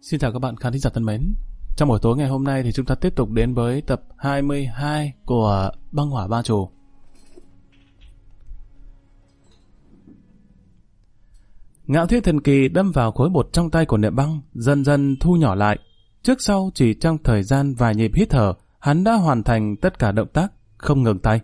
Xin chào các bạn khán thính giả thân mến. Trong buổi tối ngày hôm nay thì chúng ta tiếp tục đến với tập 22 của Băng Hỏa Ba Chủ. Ngạo thiết thần kỳ đâm vào khối bột trong tay của Niệm Băng, dần dần thu nhỏ lại. Trước sau chỉ trong thời gian vài nhịp hít thở, hắn đã hoàn thành tất cả động tác, không ngừng tay.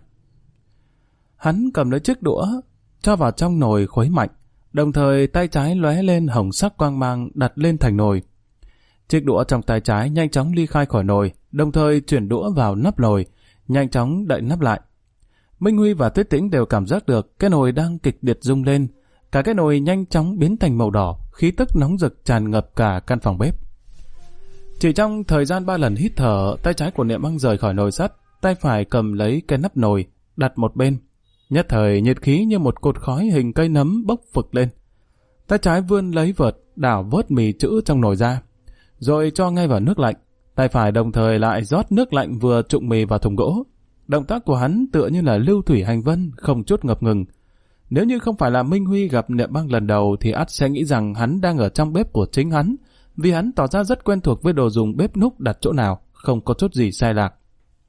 Hắn cầm lấy chiếc đũa, cho vào trong nồi khuấy mạnh, đồng thời tay trái lóe lên hồng sắc quang mang đặt lên thành nồi. Chiếc đũa trong tay trái nhanh chóng ly khai khỏi nồi, đồng thời chuyển đũa vào nắp nồi, nhanh chóng đậy nắp lại. Minh Huy và Tuyết Tĩnh đều cảm giác được cái nồi đang kịch liệt rung lên, cả cái nồi nhanh chóng biến thành màu đỏ, khí tức nóng rực tràn ngập cả căn phòng bếp. Chỉ trong thời gian 3 lần hít thở, tay trái của Niệm Băng rời khỏi nồi sắt, tay phải cầm lấy cái nắp nồi, đặt một bên. Nhất thời nhiệt khí như một cột khói hình cây nấm bốc phực lên. Tay trái vươn lấy vợt, đảo vớt mì chữ trong nồi ra, rồi cho ngay vào nước lạnh. Tay phải đồng thời lại rót nước lạnh vừa trụng mì vào thùng gỗ. Động tác của hắn tựa như là lưu thủy hành vân, không chút ngập ngừng. Nếu như không phải là Minh Huy gặp Niệm Băng lần đầu thì ắt sẽ nghĩ rằng hắn đang ở trong bếp của chính hắn, vì hắn tỏ ra rất quen thuộc với đồ dùng bếp núc đặt chỗ nào, không có chút gì sai lạc.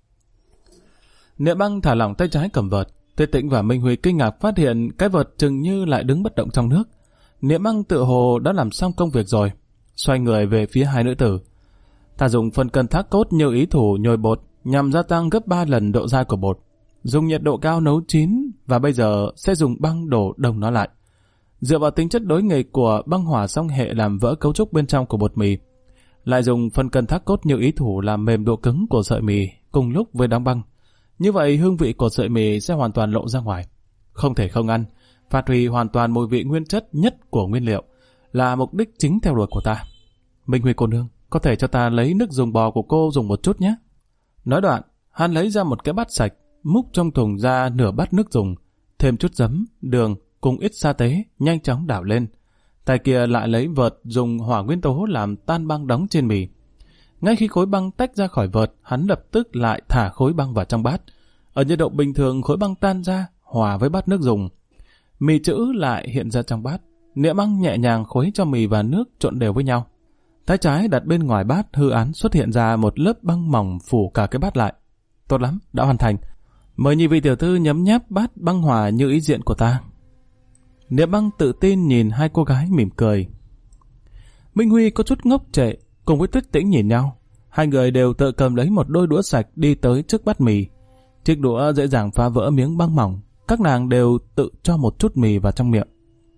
Niệm Băng thả lỏng tay trái cầm vợt. Tuyết Tĩnh và Minh Huy kinh ngạc phát hiện cái vợt chừng như lại đứng bất động trong nước. Niệm Băng tự hồ đã làm xong công việc rồi, xoay người về phía hai nữ tử. Ta dùng phân cân thác cốt như ý thủ nhồi bột nhằm gia tăng gấp 3 lần độ dai của bột, dùng nhiệt độ cao nấu chín và bây giờ sẽ dùng băng đổ đồng nó lại. Dựa vào tính chất đối nghịch của băng hỏa song hệ làm vỡ cấu trúc bên trong của bột mì, lại dùng phân cân thác cốt như ý thủ làm mềm độ cứng của sợi mì cùng lúc với đóng băng. Như vậy hương vị của sợi mì sẽ hoàn toàn lộ ra ngoài, không thể không ăn, phát huy hoàn toàn mùi vị nguyên chất nhất của nguyên liệu là mục đích chính theo đuổi của ta. Minh Huy cô nương, có thể cho ta lấy nước dùng bò của cô dùng một chút nhé. Nói đoạn, hắn lấy ra một cái bát sạch, múc trong thùng ra nửa bát nước dùng, thêm chút giấm, đường cùng ít sa tế, nhanh chóng đảo lên. Tay kia lại lấy vợt dùng hỏa nguyên tố làm tan băng đóng trên mì. Ngay khi khối băng tách ra khỏi vợt, hắn lập tức lại thả khối băng vào trong bát. Ở nhiệt độ bình thường, khối băng tan ra, hòa với bát nước dùng. Mì chữ lại hiện ra trong bát. Niệm Băng nhẹ nhàng khuấy cho mì và nước trộn đều với nhau. Tay trái đặt bên ngoài bát hư án xuất hiện ra một lớp băng mỏng phủ cả cái bát lại. Tốt lắm, đã hoàn thành. Mời nhị vị tiểu thư nhấm nháp bát băng hòa như ý diện của ta. Niệm Băng tự tin nhìn hai cô gái mỉm cười. Minh Huy có chút ngốc trệ, cùng với Tuyết Tĩnh nhìn nhau. Hai người đều tự cầm lấy một đôi đũa sạch đi tới trước bát mì. Chiếc đũa dễ dàng phá vỡ miếng băng mỏng. Các nàng đều tự cho một chút mì vào trong miệng.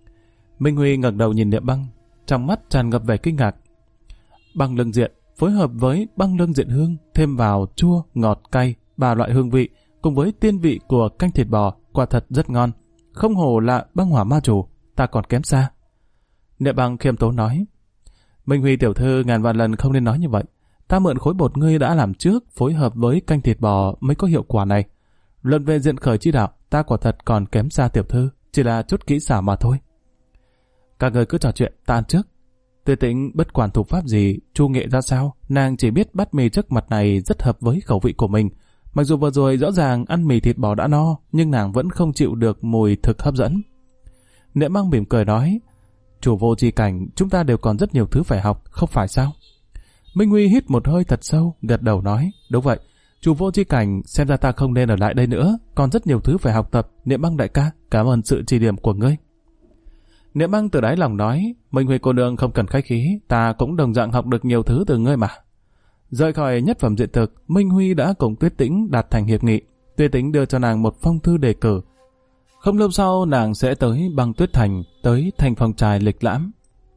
Minh Huy ngẩng đầu nhìn Niệm Băng, trong mắt tràn ngập vẻ kinh ngạc. Băng lương diện phối hợp với băng lương diện hương, thêm vào chua, ngọt, cay, 3 loại hương vị cùng với tiên vị của canh thịt bò, quả thật rất ngon. Không hổ là băng hỏa ma chủ, ta còn kém xa. Niệm Băng khiêm tốn nói. Minh Huy tiểu thư ngàn vạn lần không nên nói như vậy. Ta mượn khối bột ngươi đã làm trước, phối hợp với canh thịt bò mới có hiệu quả này. Luận về diện khởi chi đạo, ta quả thật còn kém xa tiểu thư, chỉ là chút kỹ xảo mà thôi. Các người cứ trò chuyện, ta ăn trước. Tuyết Tĩnh bất quản thủ pháp gì, chu nghệ ra sao, nàng chỉ biết bát mì trước mặt này rất hợp với khẩu vị của mình. Mặc dù vừa rồi rõ ràng ăn mì thịt bò đã no, nhưng nàng vẫn không chịu được mùi thực hấp dẫn. Niệm Băng mỉm cười nói, chủ vô tri cảnh, chúng ta đều còn rất nhiều thứ phải học, không phải sao? Minh Huy hít một hơi thật sâu, gật đầu nói, đúng vậy. Chủ vô tri cảnh, xem ra ta không nên ở lại đây nữa, còn rất nhiều thứ phải học tập. Niệm Băng đại ca, cảm ơn sự chỉ điểm của ngươi. Niệm Băng từ đáy lòng nói, Minh Huy cô nương không cần khách khí, ta cũng đồng dạng học được nhiều thứ từ ngươi mà. Rời khỏi nhất phẩm diện thực, Minh Huy đã cùng Tuyết Tĩnh đạt thành hiệp nghị. Tuyết Tĩnh đưa cho nàng một phong thư đề cử. Không lâu sau nàng sẽ tới Băng Tuyết Thành, tới thành phòng trài lịch lãm.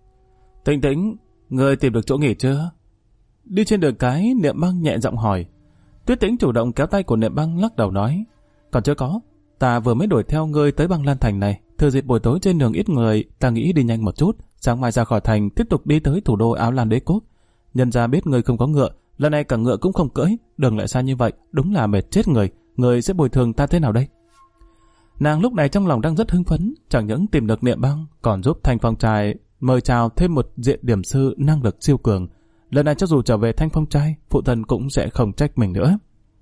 Tĩnh Tĩnh, ngươi tìm được chỗ nghỉ chưa? Đi trên đường cái, Niệm Băng nhẹ giọng hỏi. Tuyết Tĩnh chủ động kéo tay của Niệm Băng lắc đầu nói, còn chưa có, ta vừa mới đuổi theo ngươi tới Băng Lan Thành này, thừa dịp buổi tối trên đường ít người, ta nghĩ đi nhanh một chút, sáng mai ra khỏi thành tiếp tục đi tới thủ đô Áo Lan Đế Quốc. Nhân ra biết ngươi không có ngựa, lần này cả ngựa cũng không cưỡi, đường lại xa như vậy, đúng là mệt chết người, ngươi sẽ bồi thường ta thế nào đây? Nàng lúc này trong lòng đang rất hưng phấn, chẳng những tìm được Niệm Băng, còn giúp Thanh Phong Trai mời chào thêm một diện điểm sư năng lực siêu cường. Lần này cho dù trở về Thanh Phong Trai, phụ thân cũng sẽ không trách mình nữa.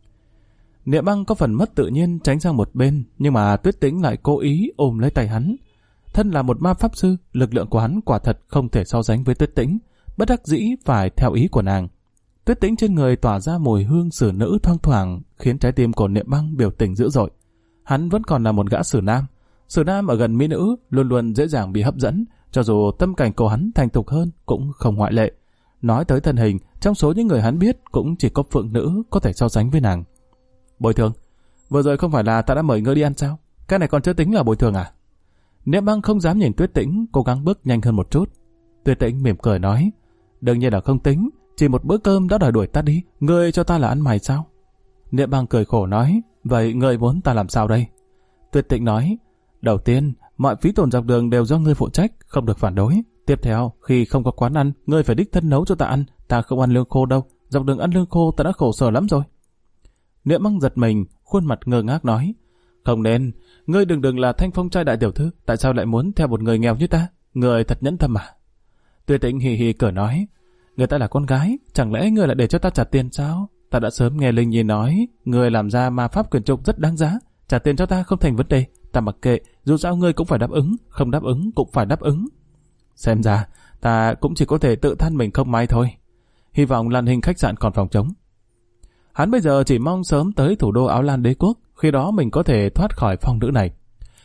Niệm Băng có phần mất tự nhiên tránh sang một bên, nhưng mà Tuyết Tĩnh lại cố ý ôm lấy tay hắn. Thân là một ma pháp sư, lực lượng của hắn quả thật không thể so sánh với Tuyết Tĩnh. bất đắc dĩ phải theo ý của nàng. Tuyết Tĩnh trên người tỏa ra mùi hương xử nữ thoang thoảng, khiến trái tim của Niệm Băng biểu tình dữ dội. Hắn vẫn còn là một gã xử nam. Xử nam ở gần mỹ nữ luôn luôn dễ dàng bị hấp dẫn, cho dù tâm cảnh của hắn thành thục hơn cũng không ngoại lệ. Nói tới thân hình, trong số những người hắn biết cũng chỉ có Phượng Nữ có thể so sánh với nàng. Bồi thường, vừa rồi không phải là ta đã mời ngươi đi ăn sao? Cái này còn chưa tính là bồi thường à? Niệm Băng không dám nhìn Tuyết Tĩnh, cố gắng bước nhanh hơn một chút. Tuyết Tĩnh mỉm cười nói, đương nhiên là không tính, chỉ một bữa cơm đã đòi đuổi ta đi, ngươi cho ta là ăn mày sao? Niệm Băng cười khổ nói, vậy ngươi muốn ta làm sao đây? Tuyết Tĩnh nói, đầu tiên, mọi phí tổn dọc đường đều do ngươi phụ trách, không được phản đối. Tiếp theo, khi không có quán ăn, ngươi phải đích thân nấu cho ta ăn, ta không ăn lương khô đâu, dọc đường ăn lương khô ta đã khổ sở lắm rồi. Niệm Băng giật mình, khuôn mặt ngơ ngác nói, không nên, ngươi đừng là Thanh Phong trai đại tiểu thư, tại sao lại muốn theo một người nghèo như ta? Ngươi thật nhẫn tâm à? Tuyết Tĩnh hì hì cười nói, người ta là con gái, chẳng lẽ ngươi lại để cho ta trả tiền sao? Ta đã sớm nghe Linh Nhi nói, ngươi làm ra ma pháp quyển trục rất đáng giá, trả tiền cho ta không thành vấn đề, ta mặc kệ, dù sao ngươi cũng phải đáp ứng, không đáp ứng cũng phải đáp ứng. Xem ra, ta cũng chỉ có thể tự than mình không may thôi. Hy vọng Lan Hình khách sạn còn phòng trống. Hắn bây giờ chỉ mong sớm tới thủ đô Áo Lan đế quốc, khi đó mình có thể thoát khỏi phong nữ này.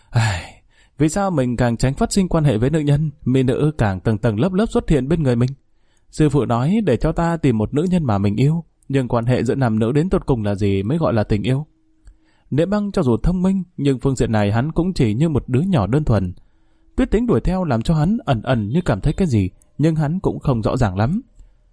Vì sao mình càng tránh phát sinh quan hệ với nữ nhân, mỹ nữ càng tầng tầng lớp lớp xuất hiện bên người mình? Sư phụ nói để cho ta tìm một nữ nhân mà mình yêu, nhưng quan hệ giữa nam nữ đến tột cùng là gì mới gọi là tình yêu? Niệm Băng cho dù thông minh, nhưng phương diện này hắn cũng chỉ như một đứa nhỏ đơn thuần. Tuyết Tĩnh đuổi theo làm cho hắn ẩn ẩn như cảm thấy cái gì, nhưng hắn cũng không rõ ràng lắm.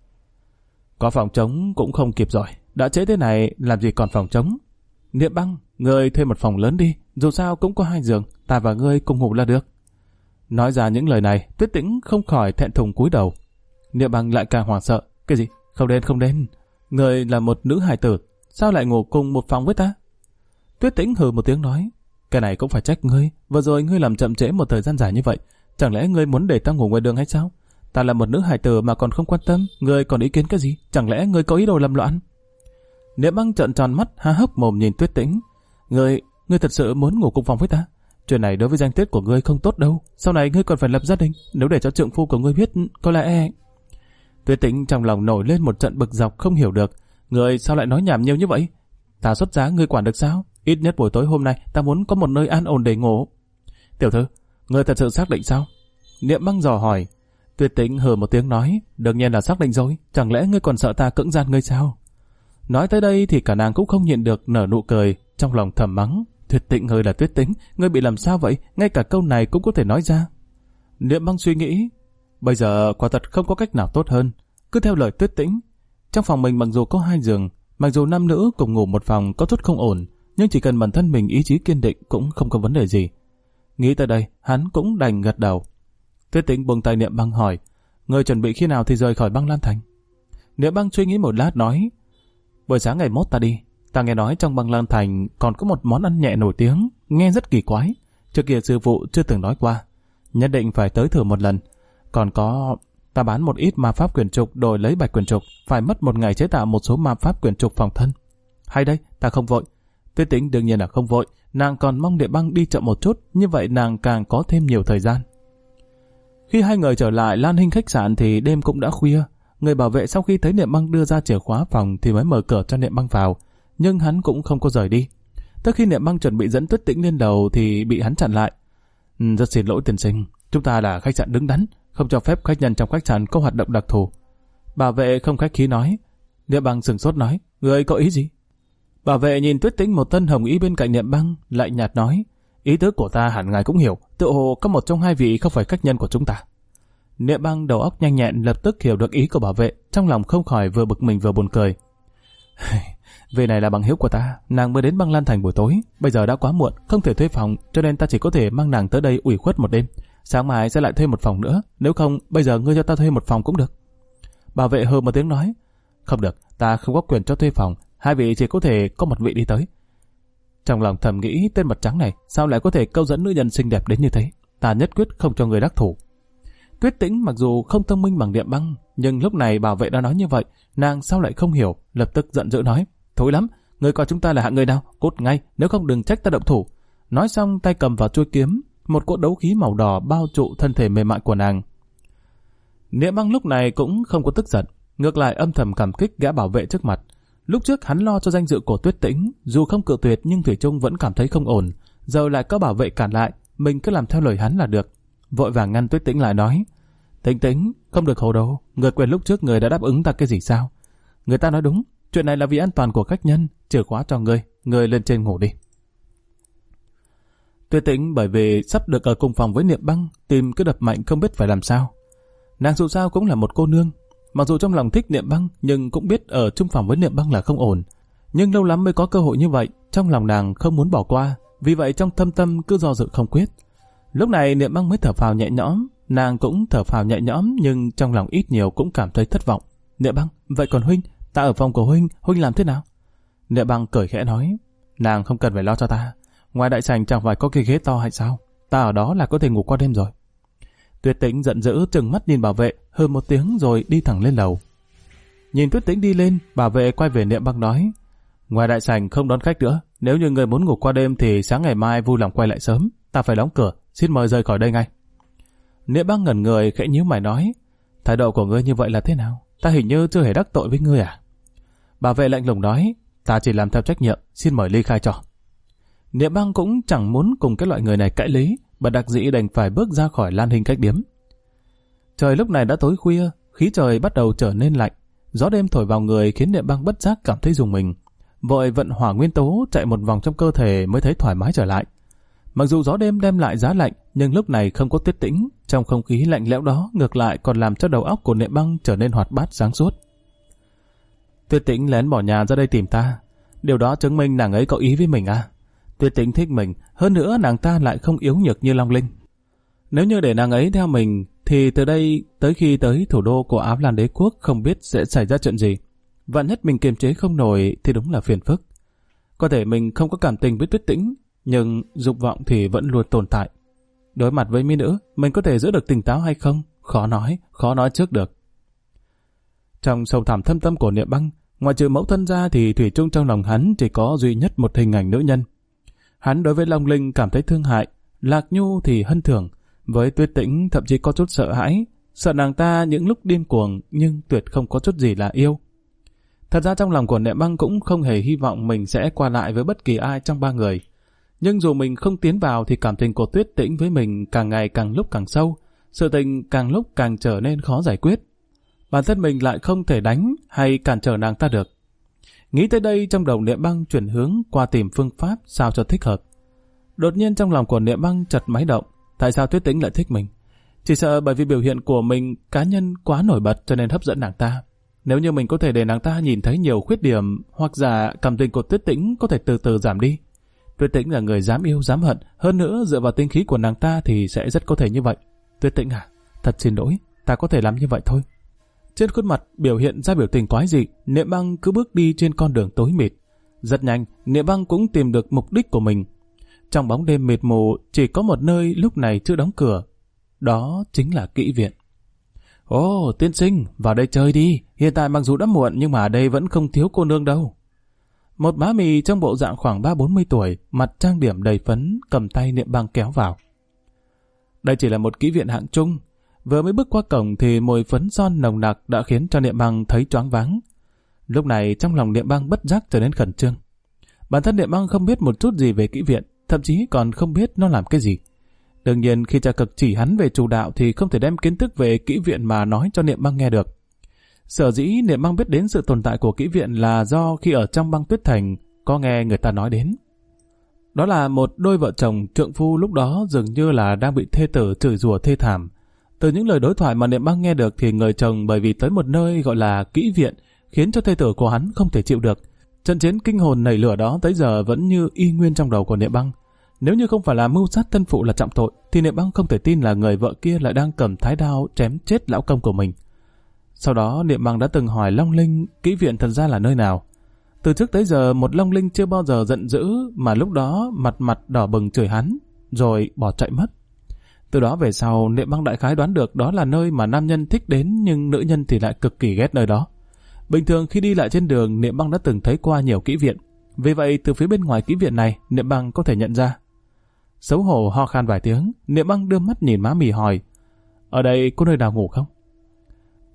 Có phòng trống cũng không kịp rồi, đã trễ thế này làm gì còn phòng trống? Niệm Băng, ngươi thuê một phòng lớn đi, dù sao cũng có 2 giường, ta và ngươi cùng ngủ là được. Nói ra những lời này, Tuyết Tĩnh không khỏi thẹn thùng cúi đầu. Niệm Băng lại càng hoảng sợ, cái gì? Không đến. Ngươi là một nữ hài tử, sao lại ngủ cùng một phòng với ta? Tuyết Tĩnh hừ một tiếng nói, cái này cũng phải trách ngươi, vừa rồi ngươi làm chậm trễ một thời gian dài như vậy, chẳng lẽ ngươi muốn để ta ngủ ngoài đường hay sao? Ta là một nữ hài tử mà còn không quan tâm, ngươi còn ý kiến cái gì? Chẳng lẽ ngươi có ý đồ làm loạn? Niệm Băng trợn tròn mắt, há hốc mồm nhìn Tuyết Tĩnh. Ngươi thật sự muốn ngủ cùng phòng với ta? Chuyện này đối với danh tiết của ngươi không tốt đâu, sau này ngươi còn phải lập gia đình, nếu để cho trượng phu của ngươi biết, có lẽ... Tuyết Tĩnh trong lòng nổi lên một trận bực dọc không hiểu được, ngươi sao lại nói nhảm nhiều như vậy? Ta xuất giá ngươi quản được sao? Ít nhất buổi tối hôm nay ta muốn có một nơi an ổn để ngủ. Tiểu thư, ngươi thật sự xác định sao? Niệm Băng dò hỏi. Tuyết Tĩnh hừ một tiếng nói, đương nhiên là xác định rồi, chẳng lẽ ngươi còn sợ ta cưỡng gian ngươi sao? Nói tới đây thì cả nàng cũng không nhịn được nở nụ cười, trong lòng thầm mắng, Tuyết Tĩnh ơi là Tuyết Tĩnh, ngươi bị làm sao vậy? Ngay cả câu này cũng có thể nói ra. Niệm Băng suy nghĩ, bây giờ quả thật không có cách nào tốt hơn, cứ theo lời Tuyết Tĩnh. Trong phòng mình mặc dù có 2 giường, mặc dù nam nữ cùng ngủ một phòng có chút không ổn, nhưng chỉ cần bản thân mình ý chí kiên định cũng không có vấn đề gì. Nghĩ tới đây, hắn cũng đành gật đầu. Tuyết Tĩnh buông tay Niệm Băng hỏi, ngươi chuẩn bị khi nào thì rời khỏi Băng Lan Thành? Niệm Băng suy nghĩ một lát nói, buổi sáng ngày mốt ta đi. Ta nghe nói trong Băng Lan Thành còn có một món ăn nhẹ nổi tiếng, nghe rất kỳ quái. Trước kia sư phụ chưa từng nói qua, nhất định phải tới thử một lần. Còn có, ta bán một ít ma pháp quyển trục đổi lấy bạch quyển trục, phải mất 1 ngày chế tạo một số ma pháp quyển trục phòng thân. Hay đây, ta không vội. Tuyết Tĩnh đương nhiên là không vội, nàng còn mong Niệm Băng đi chậm một chút, như vậy nàng càng có thêm nhiều thời gian. Khi hai người trở lại Lan Hinh khách sạn thì đêm cũng đã khuya. Người bảo vệ sau khi thấy Niệm Băng đưa ra chìa khóa phòng thì mới mở cửa cho Niệm Băng vào, nhưng hắn cũng không có rời đi. Tới khi Niệm Băng chuẩn bị dẫn Tuyết Tĩnh lên lầu thì bị hắn chặn lại. Rất xin lỗi tiên sinh, chúng ta là khách sạn đứng đắn, không cho phép khách nhân trong khách sạn có hoạt động đặc thù. Bảo vệ không khách khí nói. Niệm Băng sửng sốt nói, người có ý gì? Bảo vệ nhìn Tuyết Tĩnh một thân hồng y bên cạnh Niệm Băng, lạnh nhạt nói, ý tứ của ta hẳn ngài cũng hiểu, tự hồ có một trong 2 vị không phải khách nhân của chúng ta. Niệm Băng đầu óc nhanh nhẹn lập tức hiểu được ý của bảo vệ, trong lòng không khỏi vừa bực mình vừa buồn cười. Vì này là bằng hữu của ta, nàng mới đến Băng Lan Thành buổi tối, bây giờ đã quá muộn, không thể thuê phòng, cho nên ta chỉ có thể mang nàng tới đây ủy khuất một đêm. Sáng mai sẽ lại thuê một phòng nữa, nếu không bây giờ ngươi cho ta thuê một phòng cũng được. Bảo vệ hừ một tiếng nói, không được, ta không có quyền cho thuê phòng, 2 vị chỉ có thể có một vị đi tới. Trong lòng thầm nghĩ tên mặt trắng này sao lại có thể câu dẫn nữ nhân xinh đẹp đến như thế, ta nhất quyết không cho người đắc thủ. Tuyết Tĩnh mặc dù không thông minh bằng Niệm Băng, nhưng lúc này bảo vệ đã nói như vậy, nàng sao lại không hiểu, lập tức giận dữ nói, thối lắm, ngươi coi chúng ta là hạng người nào, cút ngay, nếu không đừng trách ta động thủ. Nói xong tay cầm vào chuôi kiếm, một cỗ đấu khí màu đỏ bao trụ thân thể mềm mại của nàng. Niệm Băng lúc này cũng không có tức giận, ngược lại âm thầm cảm kích gã bảo vệ trước mặt. Lúc trước hắn lo cho danh dự của Tuyết Tĩnh, dù không cự tuyệt nhưng thủy chung vẫn cảm thấy không ổn. Giờ lại có bảo vệ cản lại, mình cứ làm theo lời hắn là được. Vội vàng ngăn Tuyết Tĩnh lại nói: Tĩnh Tĩnh, không được hồ đồ, người quên lúc trước người đã đáp ứng ta cái gì sao? Người ta nói đúng, chuyện này là vì an toàn của khách nhân, chìa khóa cho người lên trên ngủ đi. Tuyết Tĩnh bởi vì sắp được ở cùng phòng với Niệm Băng, tim cứ đập mạnh không biết phải làm sao. Nàng dù sao cũng là một cô nương, mặc dù trong lòng thích Niệm Băng nhưng cũng biết ở chung phòng với Niệm Băng là không ổn. Nhưng lâu lắm mới có cơ hội như vậy, trong lòng nàng không muốn bỏ qua, vì vậy trong thâm tâm cứ do dự không quyết. Lúc này Niệm Băng mới thở phào nhẹ nhõm, nàng cũng thở phào nhẹ nhõm nhưng trong lòng ít nhiều cũng cảm thấy thất vọng. Niệm Băng, vậy còn huynh, ta ở phòng của huynh làm thế nào? Niệm Băng cười khẽ nói: Nàng không cần phải lo cho ta, ngoài đại sảnh chẳng phải có cái ghế to hay sao? Ta ở đó là có thể ngủ qua đêm rồi. Tuyết Tĩnh giận dữ trừng mắt nhìn bảo vệ, hừ một tiếng rồi đi thẳng lên lầu. Nhìn Tuyết Tĩnh đi lên, bảo vệ quay về Niệm Băng nói: Ngoài đại sảnh không đón khách nữa, nếu như người muốn ngủ qua đêm thì sáng ngày mai vui lòng quay lại sớm, ta phải đóng cửa, xin mời rời khỏi đây ngay. Niệm Băng ngẩn người khẽ nhíu mày nói: Thái độ của ngươi như vậy là thế nào? Ta hình như chưa hề đắc tội với ngươi à? Bảo vệ lạnh lùng nói: Ta chỉ làm theo trách nhiệm, xin mời ly khai cho. Niệm Băng cũng chẳng muốn cùng cái loại người này cãi lý, bà đặc dĩ đành phải bước ra khỏi Lan Hinh khách điếm. Trời lúc này đã tối khuya, khí trời bắt đầu trở nên lạnh, gió đêm thổi vào người khiến Niệm Băng bất giác cảm thấy rùng mình. Vội vận hỏa nguyên tố chạy một vòng trong cơ thể mới thấy thoải mái trở lại. Mặc dù gió đêm đem lại giá lạnh, nhưng lúc này không có Tuyết Tĩnh, trong không khí lạnh lẽo đó ngược lại còn làm cho đầu óc của Niệm Băng trở nên hoạt bát sáng suốt. Tuyết Tĩnh lén bỏ nhà ra đây tìm ta, điều đó chứng minh nàng ấy có ý với mình à? Tuyết Tĩnh thích mình, hơn nữa nàng ta lại không yếu nhược như Long Linh. Nếu như để nàng ấy theo mình, thì từ đây tới khi tới thủ đô của Áo Lan Đế Quốc không biết sẽ xảy ra chuyện gì. Vạn nhất mình kiềm chế không nổi thì đúng là phiền phức. Có thể mình không có cảm tình với Tuyết Tĩnh, nhưng dục vọng thì vẫn luôn tồn tại. Đối mặt với mỹ nữ, mình có thể giữ được tỉnh táo hay không? Khó nói trước được. Trong sâu thẳm thâm tâm của Niệm Băng, ngoài trừ mẫu thân ra thì thủy chung trong lòng hắn chỉ có duy nhất một hình ảnh nữ nhân. Hắn đối với Long Linh cảm thấy thương hại, Lạc Nhu thì hân thưởng, với Tuyết Tĩnh thậm chí có chút sợ hãi, sợ nàng ta những lúc điên cuồng nhưng tuyệt không có chút gì là yêu. Thật ra trong lòng của Niệm Băng cũng không hề hy vọng mình sẽ qua lại với bất kỳ ai trong ba người. Nhưng dù mình không tiến vào thì cảm tình của Tuyết Tĩnh với mình càng ngày càng lúc càng sâu, sự tình càng lúc càng trở nên khó giải quyết. Bản thân mình lại không thể đánh hay cản trở nàng ta được. Nghĩ tới đây trong đầu Niệm Băng chuyển hướng qua tìm phương pháp sao cho thích hợp. Đột nhiên trong lòng của Niệm Băng chợt máy động, tại sao Tuyết Tĩnh lại thích mình? Chỉ sợ bởi vì biểu hiện của mình cá nhân quá nổi bật cho nên hấp dẫn nàng ta. Nếu như mình có thể để nàng ta nhìn thấy nhiều khuyết điểm, hoặc giả cảm tình của Tuyết Tĩnh có thể từ từ giảm đi. Tuyết Tĩnh là người dám yêu dám hận, hơn nữa dựa vào tinh khí của nàng ta thì sẽ rất có thể như vậy. Tuyết Tĩnh à, thật xin lỗi, ta có thể làm như vậy thôi. Trên khuôn mặt biểu hiện ra biểu tình quái dị, Niệm Băng cứ bước đi trên con đường tối mịt. Rất nhanh, Niệm Băng cũng tìm được mục đích của mình. Trong bóng đêm mịt mù, chỉ có một nơi lúc này chưa đóng cửa. Đó chính là kỹ viện. Ồ, tiên sinh, vào đây chơi đi. Hiện tại mặc dù đã muộn nhưng mà ở đây vẫn không thiếu cô nương đâu. Một má mì trong bộ dạng khoảng 30-40 tuổi, mặt trang điểm đầy phấn, cầm tay Niệm Băng kéo vào. Đây chỉ là một kỹ viện hạng trung. Vừa mới bước qua cổng thì mùi phấn son nồng nặc đã khiến cho Niệm Băng thấy choáng váng. Lúc này trong lòng Niệm Băng bất giác trở nên khẩn trương. Bản thân Niệm Băng không biết một chút gì về kỹ viện, thậm chí còn không biết nó làm cái gì. Đương nhiên khi cha cực chỉ hắn về chủ đạo thì không thể đem kiến thức về kỹ viện mà nói cho Niệm Băng nghe được. Sở dĩ Niệm Băng biết đến sự tồn tại của kỹ viện là do khi ở trong Băng Tuyết Thành có nghe người ta nói đến. Đó là một đôi vợ chồng trượng phu lúc đó dường như là đang bị thê tử chửi rủa thê thảm. Từ những lời đối thoại mà Niệm Băng nghe được thì người chồng bởi vì tới một nơi gọi là kỹ viện khiến cho thê tử của hắn không thể chịu được. Trận chiến kinh hồn nảy lửa đó tới giờ vẫn như y nguyên trong đầu của Niệm Băng. Nếu như không phải là mưu sát thân phụ là trọng tội thì Niệm Băng không thể tin là người vợ kia lại đang cầm thái đao chém chết lão công của mình. Sau đó Niệm Băng đã từng hỏi Long Linh kỹ viện thật ra là nơi nào. Từ trước tới giờ một Long Linh chưa bao giờ giận dữ mà lúc đó mặt đỏ bừng chửi hắn rồi bỏ chạy mất. Từ đó về sau Niệm Băng đại khái đoán được đó là nơi mà nam nhân thích đến nhưng nữ nhân thì lại cực kỳ ghét nơi đó. Bình thường khi đi lại trên đường Niệm Băng đã từng thấy qua nhiều kỹ viện. Vì vậy từ phía bên ngoài kỹ viện này Niệm Băng có thể nhận ra. Xấu hổ ho khan vài tiếng, Niệm Băng đưa mắt nhìn má mì hỏi: Ở đây có nơi nào ngủ không?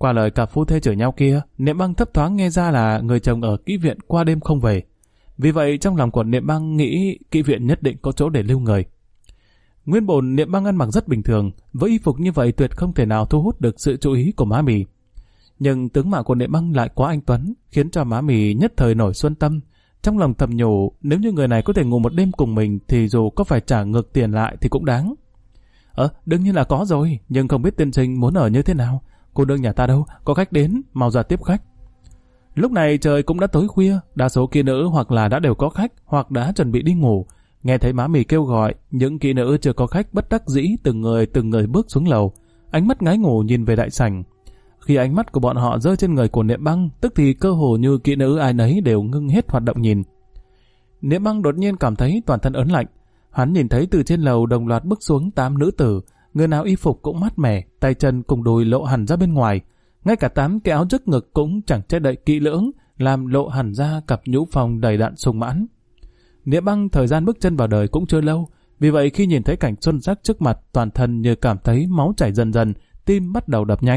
Qua lời cặp phu thê chửi nhau kia, Niệm Băng thấp thoáng nghe ra là người chồng ở kỹ viện qua đêm không về. Vì vậy trong lòng của Niệm Băng nghĩ kỹ viện nhất định có chỗ để lưu người. Nguyên bổn Niệm Băng ăn mặc rất bình thường, với y phục như vậy tuyệt không thể nào thu hút được sự chú ý của má Mì. Nhưng tướng mạo của Niệm Băng lại quá anh tuấn, khiến cho má Mì nhất thời nổi xuân tâm. Trong lòng thầm nhủ, nếu như người này có thể ngủ một đêm cùng mình thì dù có phải trả ngược tiền lại thì cũng đáng. Đương nhiên là có rồi, nhưng không biết tiên sinh muốn ở như thế nào. Cô nương nhà ta đâu, có khách đến, mau ra tiếp khách. Lúc này trời cũng đã tối khuya, đa số kỹ nữ hoặc là đã đều có khách hoặc đã chuẩn bị đi ngủ. Nghe thấy má Mì kêu gọi, những kỹ nữ chưa có khách bất đắc dĩ từng người bước xuống lầu, ánh mắt ngái ngủ nhìn về đại sảnh. Khi ánh mắt của bọn họ rơi trên người của Niệm Băng, tức thì cơ hồ như kỹ nữ ai nấy đều ngưng hết hoạt động nhìn. Niệm Băng đột nhiên cảm thấy toàn thân ớn lạnh. Hắn nhìn thấy từ trên lầu đồng loạt bước xuống 8 nữ tử, người nào y phục cũng mát mẻ, tay chân cùng đùi lộ hẳn ra bên ngoài. Ngay cả 8 cái áo trước ngực cũng chẳng che đậy kỹ lưỡng, làm lộ hẳn ra cặp nhũ phong đầy đặn sung mãn. Niệm Băng thời gian bước chân vào đời cũng chưa lâu, vì vậy khi nhìn thấy cảnh xuân sắc trước mặt, toàn thân như cảm thấy máu chảy dần dần, tim bắt đầu đập nhanh.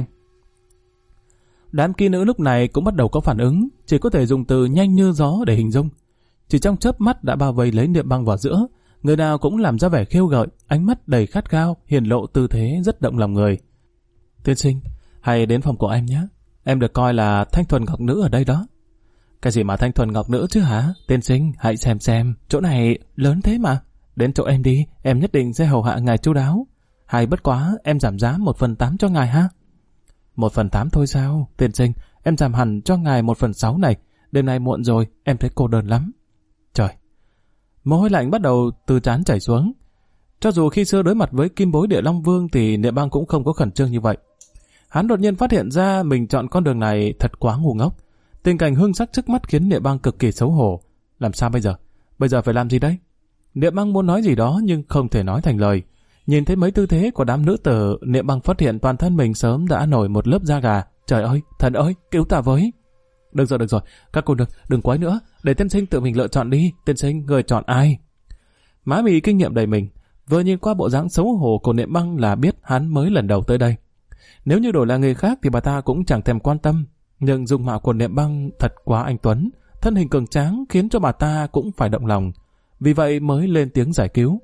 Đám kỹ nữ lúc này cũng bắt đầu có phản ứng, chỉ có thể dùng từ nhanh như gió để hình dung. Chỉ trong chớp mắt đã bao vây lấy Niệm Băng vào giữa, người nào cũng làm ra vẻ khêu gợi, ánh mắt đầy khát khao, hiển lộ tư thế rất động lòng người. Tiên sinh, hãy đến phòng của em nhé. Em được coi là thanh thuần ngọc nữ ở đây đó. Cái gì mà thanh thuần ngọc nữ chứ hả? Tiên sinh, hãy xem, chỗ này lớn thế mà. Đến chỗ em đi, em nhất định sẽ hầu hạ ngài chu đáo. Hay bất quá, em giảm giá 1/8 cho ngài ha? 1/8 thôi sao? Tiên sinh, em giảm hẳn cho ngài 1/6 này. Đêm nay muộn rồi, em thấy cô đơn lắm. Trời! Mồ hôi lạnh bắt đầu từ trán chảy xuống. Cho dù khi xưa đối mặt với Kim Bối Địa Long Vương thì Niệm Băng cũng không có khẩn trương như vậy. Hắn đột nhiên phát hiện ra mình chọn con đường này thật quá ngu ngốc. Tình cảnh hương sắc trước mắt khiến Niệm Băng cực kỳ xấu hổ. Làm sao bây giờ? Bây giờ phải làm gì đấy? Niệm Băng muốn nói gì đó nhưng không thể nói thành lời. Nhìn thấy mấy tư thế của đám nữ tử, Niệm Băng phát hiện toàn thân mình sớm đã nổi một lớp da gà. Trời ơi, thần ơi, cứu ta với! Được rồi, các cô đừng quấy nữa, để tiên sinh tự mình lựa chọn đi. Tiên sinh, người chọn ai? Má Mì kinh nghiệm đầy mình, vừa nhìn qua bộ dáng xấu hổ của Niệm Băng là biết hắn mới lần đầu tới đây. Nếu như đổi là người khác thì bà ta cũng chẳng thèm quan tâm, nhưng dung mạo của Niệm Băng thật quá anh tuấn, thân hình cường tráng khiến cho bà ta cũng phải động lòng, vì vậy mới lên tiếng giải cứu.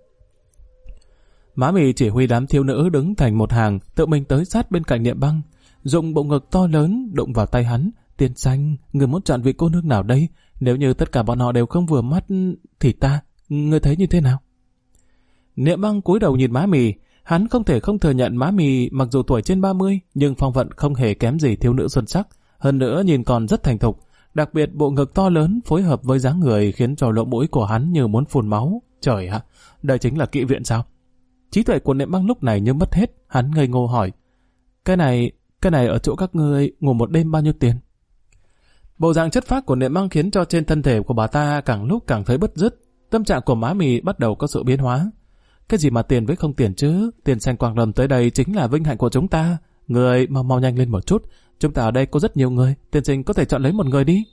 Má Mì chỉ huy đám thiếu nữ đứng thành một hàng, tự mình tới sát bên cạnh Niệm Băng, dùng bộ ngực to lớn đụng vào tay hắn. Tiên sinh, người muốn chọn vị cô nương nào đây? Nếu như tất cả bọn họ đều không vừa mắt thì người thấy như thế nào? Niệm Băng cúi đầu nhìn má Mì, hắn không thể không thừa nhận má Mì mặc dù tuổi trên 30 nhưng phong vận không hề kém gì thiếu nữ xuân sắc, hơn nữa nhìn còn rất thành thục, đặc biệt bộ ngực to lớn phối hợp với dáng người khiến cho lỗ mũi của hắn như muốn phun máu. Trời ạ, đây chính là kỵ viện sao? Trí tuệ của Niệm Băng lúc này như mất hết, hắn ngây ngô hỏi: Cái này ở chỗ các ngươi ngủ một đêm bao nhiêu tiền? Bộ dạng chất phác của Niệm Băng khiến cho trên thân thể của bà ta càng lúc càng thấy bứt rứt, tâm trạng của má Mì bắt đầu có sự biến hóa. Cái gì mà tiền với không tiền chứ? Tiền Xanh Quang Lâm tới đây chính là vinh hạnh của chúng ta. Người mau nhanh lên một chút, chúng ta ở đây có rất nhiều người, tiên sinh có thể chọn lấy một người đi.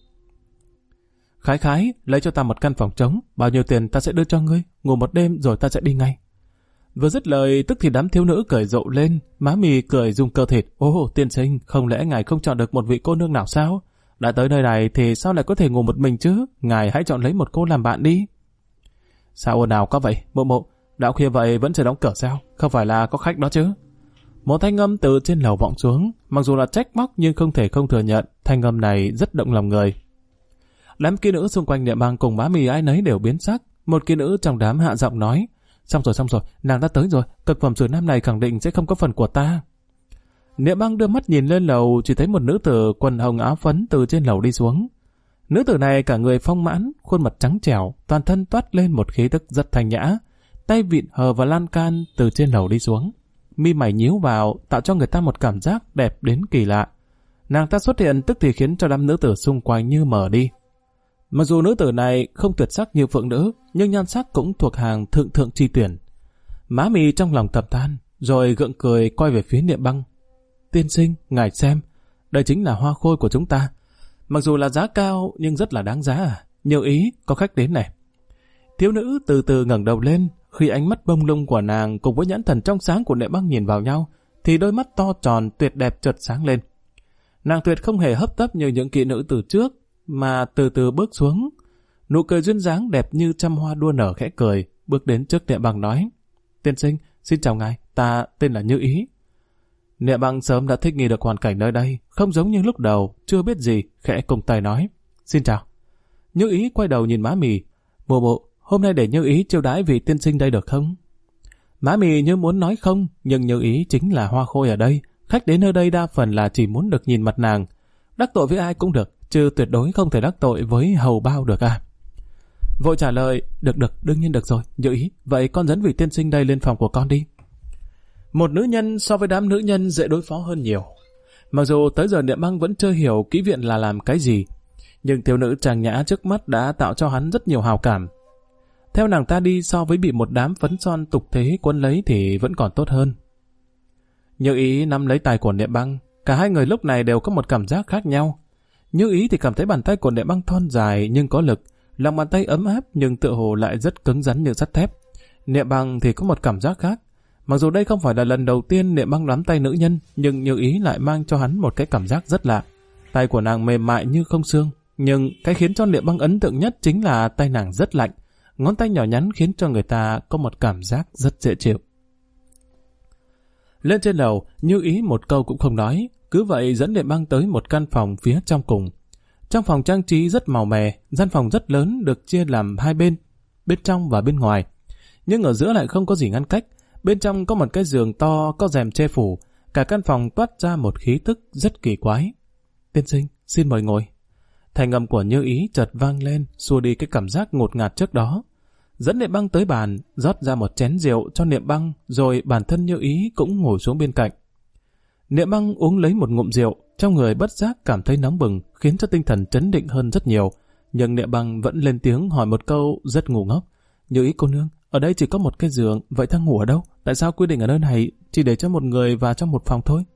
Khái, lấy cho ta một căn phòng trống, bao nhiêu tiền ta sẽ đưa cho ngươi, ngủ một đêm rồi ta sẽ đi ngay. Vừa dứt lời, tức thì đám thiếu nữ cười rộ lên, má Mì cười rung cơ thịt. Ồ, tiên sinh, không lẽ ngài không chọn được một vị cô nương nào sao? Đã tới nơi này thì sao lại có thể ngủ một mình chứ? Ngài hãy chọn lấy một cô làm bạn đi. Sao ồn ào có vậy? Mộ, đã khuya vậy vẫn chưa đóng cửa sao? Không phải là có khách đó chứ? Một thanh âm từ trên lầu vọng xuống, mặc dù là trách móc nhưng không thể không thừa nhận, thanh âm này rất động lòng người. Đám kỹ nữ xung quanh Niệm Băng cùng má Mì ai nấy đều biến sắc. Một kỹ nữ trong đám hạ giọng nói: Xong rồi, nàng đã tới rồi, cực phẩm sử nam này khẳng định sẽ không có phần của ta. Niệm Băng đưa mắt nhìn lên lầu, chỉ thấy một nữ tử quần hồng áo phấn từ trên lầu đi xuống. Nữ tử này cả người phong mãn, khuôn mặt trắng trẻo, toàn thân toát lên một khí tức rất thanh nhã, tay vịn hờ và lan can từ trên lầu đi xuống. Mi mày nhíu vào, tạo cho người ta một cảm giác đẹp đến kỳ lạ. Nàng ta xuất hiện tức thì khiến cho đám nữ tử xung quanh như mở đi. Mặc dù nữ tử này không tuyệt sắc như phượng nữ, nhưng nhan sắc cũng thuộc hàng thượng chi tuyển. Má Mì trong lòng thầm than, rồi gượng cười quay về phía Niệm Băng. Tiên sinh, ngài xem, đây chính là hoa khôi của chúng ta. Mặc dù là giá cao nhưng rất là đáng giá à. Nhiều ý, có khách đến này. Thiếu nữ từ từ ngẩng đầu lên, khi ánh mắt bông lung của nàng cùng với nhãn thần trong sáng của Niệm Băng nhìn vào nhau, thì đôi mắt to tròn tuyệt đẹp chợt sáng lên. Nàng tuyệt không hề hấp tấp như những kỹ nữ từ trước, mà từ từ bước xuống. Nụ cười duyên dáng đẹp như trăm hoa đua nở khẽ cười, bước đến trước Niệm Băng nói: Tiên sinh, xin chào ngài, ta tên là Như Ý. Niệm Băng sớm đã thích nghi được hoàn cảnh nơi đây, không giống như lúc đầu, chưa biết gì, khẽ cùng tay nói: Xin chào. Như Ý quay đầu nhìn má mì: Mùa bộ, hôm nay để Như Ý chiêu đãi vị tiên sinh đây được không? Má mì như muốn nói không, nhưng Như Ý chính là hoa khôi ở đây, khách đến nơi đây đa phần là chỉ muốn được nhìn mặt nàng. Đắc tội với ai cũng được, chứ tuyệt đối không thể đắc tội với hầu bao được à. Vội trả lời: Được, đương nhiên được rồi, Như Ý, vậy con dẫn vị tiên sinh đây lên phòng của con đi. Một nữ nhân so với đám nữ nhân dễ đối phó hơn nhiều. Mặc dù tới giờ Niệm Băng vẫn chưa hiểu kỹ viện là làm cái gì, nhưng thiếu nữ chàng nhã trước mắt đã tạo cho hắn rất nhiều hào cảm. Theo nàng ta đi so với bị một đám phấn son tục thế quấn lấy thì vẫn còn tốt hơn. Như Ý nắm lấy tay của Niệm Băng, cả hai người lúc này đều có một cảm giác khác nhau. Như Ý thì cảm thấy bàn tay của Niệm Băng thon dài nhưng có lực, lòng bàn tay ấm áp nhưng tựa hồ lại rất cứng rắn như sắt thép. Niệm Băng thì có một cảm giác khác. Mặc dù đây không phải là lần đầu tiên Niệm Băng nắm tay nữ nhân, nhưng Như Ý lại mang cho hắn một cái cảm giác rất lạ. Tay của nàng mềm mại như không xương, nhưng cái khiến cho Niệm Băng ấn tượng nhất chính là tay nàng rất lạnh. Ngón tay nhỏ nhắn khiến cho người ta có một cảm giác rất dễ chịu. Lên trên lầu, Như Ý một câu cũng không nói, cứ vậy dẫn Niệm Băng tới một căn phòng phía trong cùng. Trong phòng trang trí rất màu mè, gian phòng rất lớn được chia làm hai bên trong và bên ngoài. Nhưng ở giữa lại không có gì ngăn cách, bên trong có một cái giường to có rèm che phủ, cả căn phòng toát ra một khí tức rất kỳ quái. Tiên sinh, xin mời ngồi. Thành âm của Như Ý chợt vang lên, xua đi cái cảm giác ngột ngạt trước đó. Dẫn Niệm Băng tới bàn, rót ra một chén rượu cho Niệm Băng, rồi bản thân Như Ý cũng ngồi xuống bên cạnh. Niệm Băng uống lấy một ngụm rượu, trong người bất giác cảm thấy nóng bừng, khiến cho tinh thần trấn định hơn rất nhiều. Nhưng Niệm Băng vẫn lên tiếng hỏi một câu rất ngu ngốc: Như Ý cô nương, ở đây chỉ có một cái giường, vậy ta ngủ ở đâu? Tại sao quy định ở nơi này chỉ để cho một người vào trong một phòng thôi?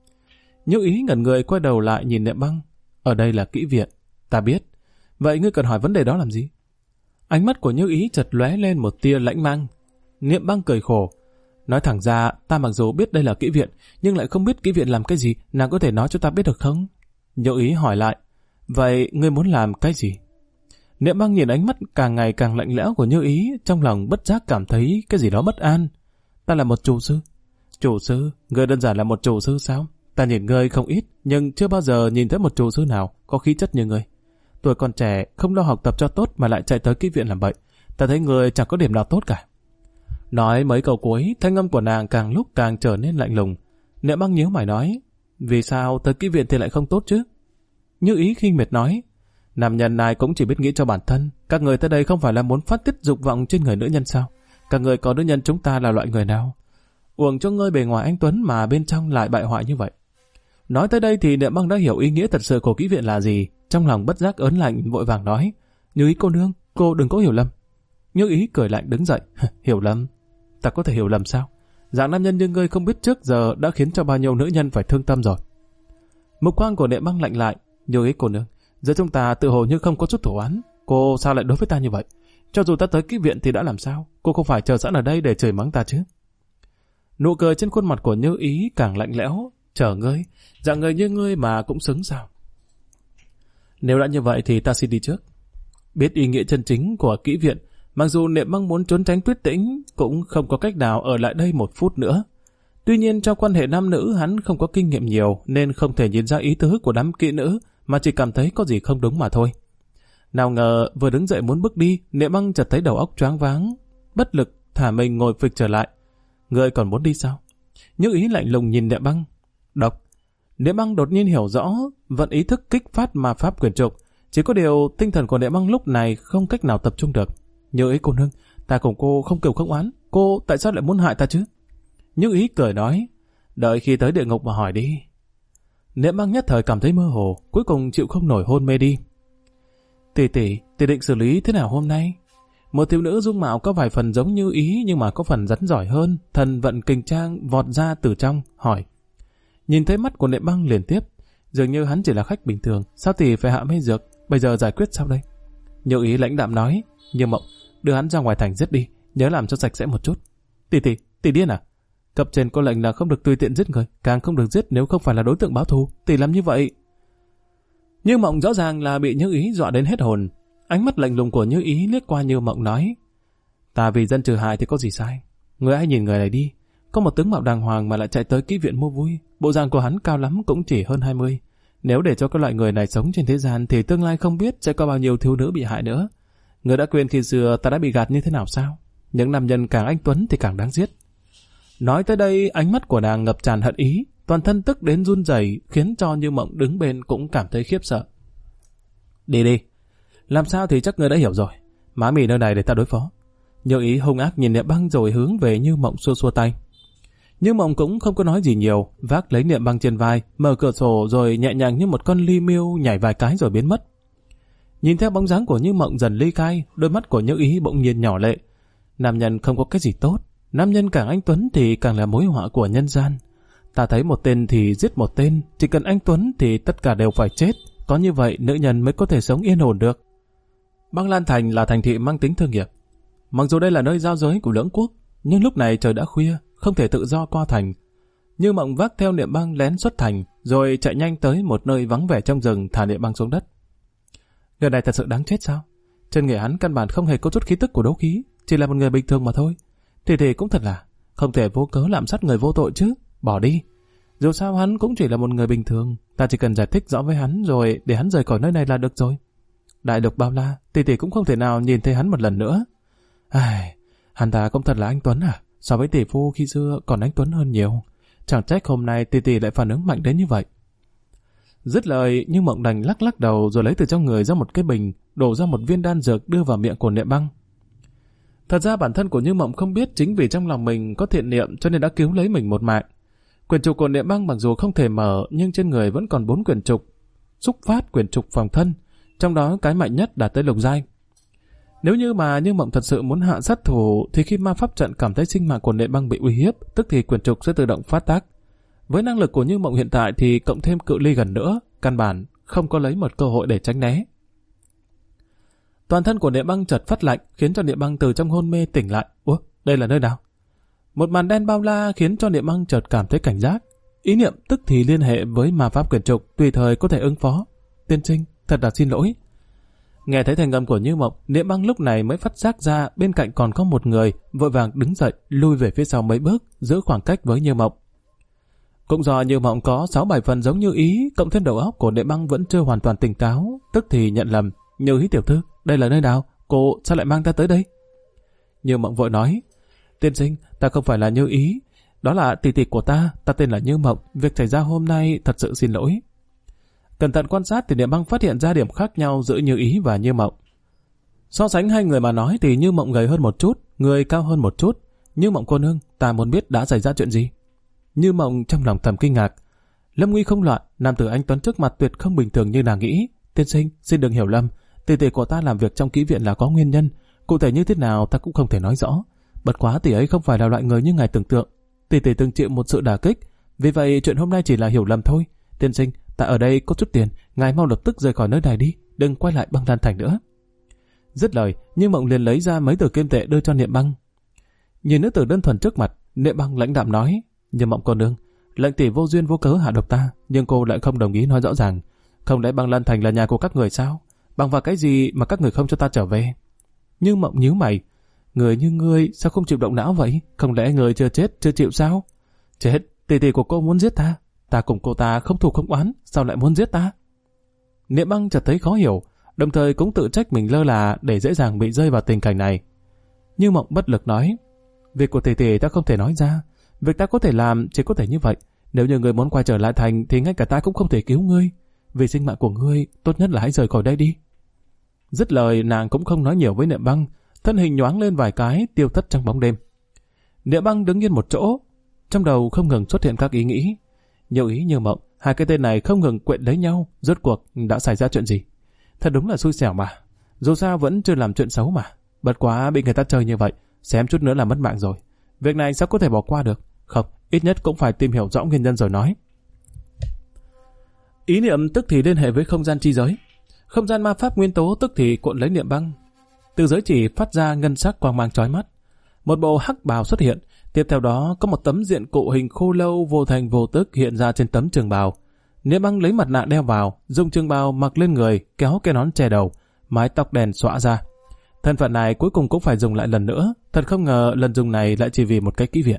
Như Ý ngẩn người quay đầu lại nhìn Niệm Băng: Ở đây là kỹ viện, ta biết. Vậy ngươi cần hỏi vấn đề đó làm gì? Ánh mắt của Như Ý chợt lóe lên một tia lãnh mang. Niệm Băng cười khổ: Nói thẳng ra, ta mặc dù biết đây là kỹ viện, nhưng lại không biết kỹ viện làm cái gì, nàng có thể nói cho ta biết được không? Như Ý hỏi lại: Vậy ngươi muốn làm cái gì? Niệm Băng nhìn ánh mắt càng ngày càng lạnh lẽo của Như Ý, trong lòng bất giác cảm thấy cái gì đó bất an. Ta là một chủ sư. Chủ sư? Ngươi đơn giản là một chủ sư sao? Ta nhìn ngươi không ít, nhưng chưa bao giờ nhìn thấy một chủ sư nào có khí chất như ngươi. Tuổi còn trẻ, không lo học tập cho tốt mà lại chạy tới kỹ viện làm bậy. Ta thấy ngươi chẳng có điểm nào tốt cả. Nói mấy câu cuối, thanh âm của nàng càng lúc càng trở nên lạnh lùng. Niệm Băng nhíu mày nói: Vì sao tới kỹ viện thì lại không tốt chứ? Như Ý khinh miệt nói: Nam nhân này cũng chỉ biết nghĩ cho bản thân. Các người tới đây không phải là muốn phát tiết dục vọng trên người nữ nhân sao? Các người có nữ nhân chúng ta là loại người nào? Uổng cho ngươi bề ngoài anh tuấn mà bên trong lại bại hoại như vậy. Nói tới đây thì Niệm Băng đã hiểu ý nghĩa thật sự của kỹ viện là gì. Trong lòng bất giác ớn lạnh, vội vàng nói: Như Ý cô nương, cô đừng có hiểu lầm. Như Ý cười lạnh đứng dậy: Hiểu lầm? Ta có thể hiểu lầm sao? Dạng nam nhân như ngươi không biết trước giờ đã khiến cho bao nhiêu nữ nhân phải thương tâm rồi. Mục quang của Niệm Băng lạnh lại: Như Ý cô nương, giữa chúng ta tự hồ như không có chút thù oán, cô sao lại đối với ta như vậy? Cho dù ta tới kỹ viện thì đã làm sao? Cô không phải chờ sẵn ở đây để chửi mắng ta chứ? Nụ cười trên khuôn mặt của Như Ý càng lạnh lẽo: Chờ ngươi, dạng người như ngươi mà cũng xứng sao? Nếu đã như vậy thì ta xin đi trước. Biết ý nghĩa chân chính của kỹ viện, mặc dù Niệm Băng muốn trốn tránh Tuyết Tĩnh, cũng không có cách nào ở lại đây một phút nữa. Tuy nhiên trong quan hệ nam nữ hắn không có kinh nghiệm nhiều nên không thể nhìn ra ý tứ của đám kỹ nữ, mà chỉ cảm thấy có gì không đúng mà thôi. Nào ngờ vừa đứng dậy muốn bước đi, Niệm Băng chợt thấy đầu óc choáng váng, bất lực thả mình ngồi phịch trở lại. Ngươi còn muốn đi sao? Như Ý lạnh lùng nhìn Niệm Băng. Độc. Niệm Băng đột nhiên hiểu rõ vận ý thức kích phát ma pháp quyền trục, chỉ có điều tinh thần của Niệm Băng lúc này không cách nào tập trung được. Như Ý cô nương, ta cùng cô không cừu không oán, cô tại sao lại muốn hại ta chứ? Như Ý cười nói: Đợi khi tới địa ngục mà hỏi đi. Niệm Băng nhất thời cảm thấy mơ hồ, cuối cùng chịu không nổi hôn mê đi. Tỷ định xử lý thế nào hôm nay? Một thiếu nữ dung mạo có vài phần giống Như Ý nhưng mà có phần rắn giỏi hơn, thần vận kình trang vọt ra từ trong, hỏi. Nhìn thấy mắt của Niệm Băng liền tiếp: Dường như hắn chỉ là khách bình thường, sao tỷ phải hạ mê dược, bây giờ giải quyết sao đây? Như Ý lãnh đạm nói: Như Mộng, đưa hắn ra ngoài thành giết đi, nhớ làm cho sạch sẽ một chút. Tỷ điên à? Cấp trên có lệnh là không được tùy tiện giết người, càng không được giết nếu không phải là đối tượng báo thù. Tỷ làm như vậy. Như Mộng rõ ràng là bị Như Ý dọa đến hết hồn. Ánh mắt lạnh lùng của Như Ý liếc qua Như Mộng nói: ta vì dân trừ hại thì có gì sai? Người hãy nhìn người này đi, có một tướng mạo đàng hoàng mà lại chạy tới kỹ viện mua vui. Bộ dạng của hắn cao lắm cũng chỉ hơn 20. Nếu để cho các loại người này sống trên thế gian thì tương lai không biết sẽ có bao nhiêu thiếu nữ bị hại nữa. Người đã quên khi xưa ta đã bị gạt như thế nào sao? Những nam nhân càng anh tuấn thì càng đáng giết. Nói tới đây, ánh mắt của nàng ngập tràn hận ý, toàn thân tức đến run rẩy, khiến cho Như Mộng đứng bên cũng cảm thấy khiếp sợ. Đi đi, làm sao thì chắc ngươi đã hiểu rồi. Má mì nơi này để ta đối phó. Như Ý hung ác nhìn Niệm Băng rồi hướng về Như Mộng xua xua tay. Như Mộng cũng không có nói gì nhiều, vác lấy Niệm Băng trên vai, mở cửa sổ rồi nhẹ nhàng như một con ly miêu nhảy vài cái rồi biến mất. Nhìn theo bóng dáng của Như Mộng dần ly khai, đôi mắt của Như Ý bỗng nhiên nhỏ lệ. Nam nhân không có cái gì tốt, nam nhân càng anh tuấn thì càng là mối họa của nhân gian. Ta thấy một tên thì giết một tên, chỉ cần anh tuấn thì tất cả đều phải chết, có như vậy nữ nhân mới có thể sống yên ổn được. Băng Lan Thành là thành thị mang tính thương nghiệp. Mặc dù đây là nơi giao giới của lưỡng quốc, nhưng lúc này trời đã khuya, không thể tự do qua thành. Như Mộng vác theo Niệm Băng lén xuất thành, rồi chạy nhanh tới một nơi vắng vẻ trong rừng thả Niệm Băng xuống đất. Người này thật sự đáng chết sao? Trên người hắn căn bản không hề có chút khí tức của đấu khí, chỉ là một người bình thường mà thôi. Thì cũng thật là không thể vô cớ lạm sát người vô tội chứ. Bỏ đi. Dù sao hắn cũng chỉ là một người bình thường, ta chỉ cần giải thích rõ với hắn rồi để hắn rời khỏi nơi này là được rồi. Đại lục bao la, tỷ cũng không thể nào nhìn thấy hắn một lần nữa. Hắn ta cũng thật là anh tuấn à? So với tỷ phu khi xưa còn anh tuấn hơn nhiều. Chẳng trách hôm nay tỷ lại phản ứng mạnh đến như vậy. Dứt lời, Như Mộng đành lắc lắc đầu rồi lấy từ trong người ra một cái bình, đổ ra một viên đan dược đưa vào miệng của Niệm Băng. Thật ra bản thân của Như Mộng không biết chính vì trong lòng mình có thiện niệm cho nên đã cứu lấy mình một mạng. Quyển trục của Niệm Băng mặc dù không thể mở nhưng trên người vẫn còn 4 quyển trục. Xúc phát quyển trục phòng thân, trong đó cái mạnh nhất đạt tới lục giai. Nếu như mà Như Mộng thật sự muốn hạ sát thủ thì khi ma pháp trận cảm thấy sinh mạng của Niệm Băng bị uy hiếp, tức thì quyển trục sẽ tự động phát tác. Với năng lực của Như Mộng hiện tại thì cộng thêm cự ly gần nữa, căn bản không có lấy một cơ hội để tránh né. Toàn thân của Niệm Băng chợt phát lạnh, khiến cho Niệm Băng từ trong hôn mê tỉnh lại. Ủa, đây là nơi nào? Một màn đen bao la khiến cho Niệm Băng chợt cảm thấy cảnh giác. Ý niệm tức thì liên hệ với ma pháp quyển trục, tùy thời có thể ứng phó. Tiên sinh, thật là xin lỗi. Nghe thấy thành âm của Như Mộng, Niệm Băng lúc này mới phát giác ra bên cạnh còn có một người, vội vàng đứng dậy, lui về phía sau mấy bước, giữ khoảng cách với Như Mộng. Cũng do Như Mộng có 6-7 phần giống Như Ý, cộng thêm đầu óc của Niệm Băng vẫn chưa hoàn toàn tỉnh táo, tức thì nhận lầm. Như Ý tiểu thư, đây là nơi nào? Cô sao lại mang ta tới đây? Như Mộng vội nói, tiên sinh, ta không phải là Như Ý, đó là tỷ của ta tên là Như Mộng, việc xảy ra hôm nay thật sự xin lỗi. Cẩn thận quan sát thì Niệm Băng phát hiện ra điểm khác nhau giữa Như Ý và Như Mộng. So sánh hai người mà nói thì Như Mộng gầy hơn một chút, người cao hơn một chút. Như Mộng cô nương, ta muốn biết đã xảy ra chuyện gì. Như Mộng trong lòng thầm kinh ngạc. Lâm nguy không loạn, nam tử anh tuấn trước mặt tuyệt không bình thường như nàng nghĩ. Tiên sinh, xin đừng hiểu lầm, tỷ của ta làm việc trong kỹ viện là có nguyên nhân, cụ thể như thế nào ta cũng không thể nói rõ. Bất quá tỷ ấy không phải là loại người như ngài tưởng tượng. Tỷ từng chịu một sự đả kích, vì vậy chuyện hôm nay chỉ là hiểu lầm thôi. Tiên sinh, ta ở đây có chút tiền, ngài mau lập tức rời khỏi nơi này đi, đừng quay lại Băng Lan Thành nữa. Dứt lời, Như Mộng liền lấy ra mấy tờ kim tệ đưa cho Niệm Băng. Nhìn nữ tử đơn thuần trước mặt, Niệm Băng lãnh đạm nói, Như Mộng cô nương, lệnh tỷ vô duyên vô cớ hạ độc ta, nhưng cô lại không đồng ý nói rõ ràng. Không lẽ Băng Lan Thành là nhà của các người sao? Bằng vào cái gì mà các người không cho ta trở về? Như Mộng nhíu mày, người như ngươi sao không chịu động não vậy? Không lẽ người chưa chết chưa chịu sao? Chết, tỷ của cô muốn giết ta. Ta cùng cô ta không thù không oán, sao lại muốn giết ta? Niệm Băng chợt thấy khó hiểu, đồng thời cũng tự trách mình lơ là để dễ dàng bị rơi vào tình cảnh này. Như Mộng bất lực nói, việc của tỷ ta không thể nói ra, việc ta có thể làm chỉ có thể như vậy. Nếu như người muốn quay trở lại thành thì ngay cả ta cũng không thể cứu ngươi. Vì sinh mạng của ngươi, tốt nhất là hãy rời khỏi đây đi. Dứt lời, nàng cũng không nói nhiều với Niệm Băng, thân hình nhoáng lên vài cái, tiêu thất trong bóng đêm. Niệm Băng đứng yên một chỗ, trong đầu không ngừng xuất hiện các ý nghĩ. Như Ý Như Mộng, hai cái tên này không ngừng quện lấy nhau, rốt cuộc đã xảy ra chuyện gì? Thật đúng là xui xẻo mà. Dù sao vẫn chưa làm chuyện xấu mà. Bất quá bị người ta chơi như vậy, xém chút nữa là mất mạng rồi. Việc này sao có thể bỏ qua được? Không, ít nhất cũng phải tìm hiểu rõ nguyên nhân rồi nói. Ý niệm tức thì liên hệ với không gian chi giới. Không gian ma pháp nguyên tố tức thì cuộn lấy Niệm Băng. Từ giới chỉ phát ra ngân sắc quang mang chói mắt. Một bộ hắc bào xuất hiện, Tiếp theo đó có một tấm diện cụ hình khô lâu vô thành vô tức hiện ra trên tấm trường bào. Niệm Băng lấy mặt nạ đeo vào, dùng trường bào mặc lên người, kéo cái nón che đầu, mái tóc đen xõa ra. Thân phận này cuối cùng cũng phải dùng lại lần nữa, thật không ngờ lần dùng này lại chỉ vì một cái kỹ viện.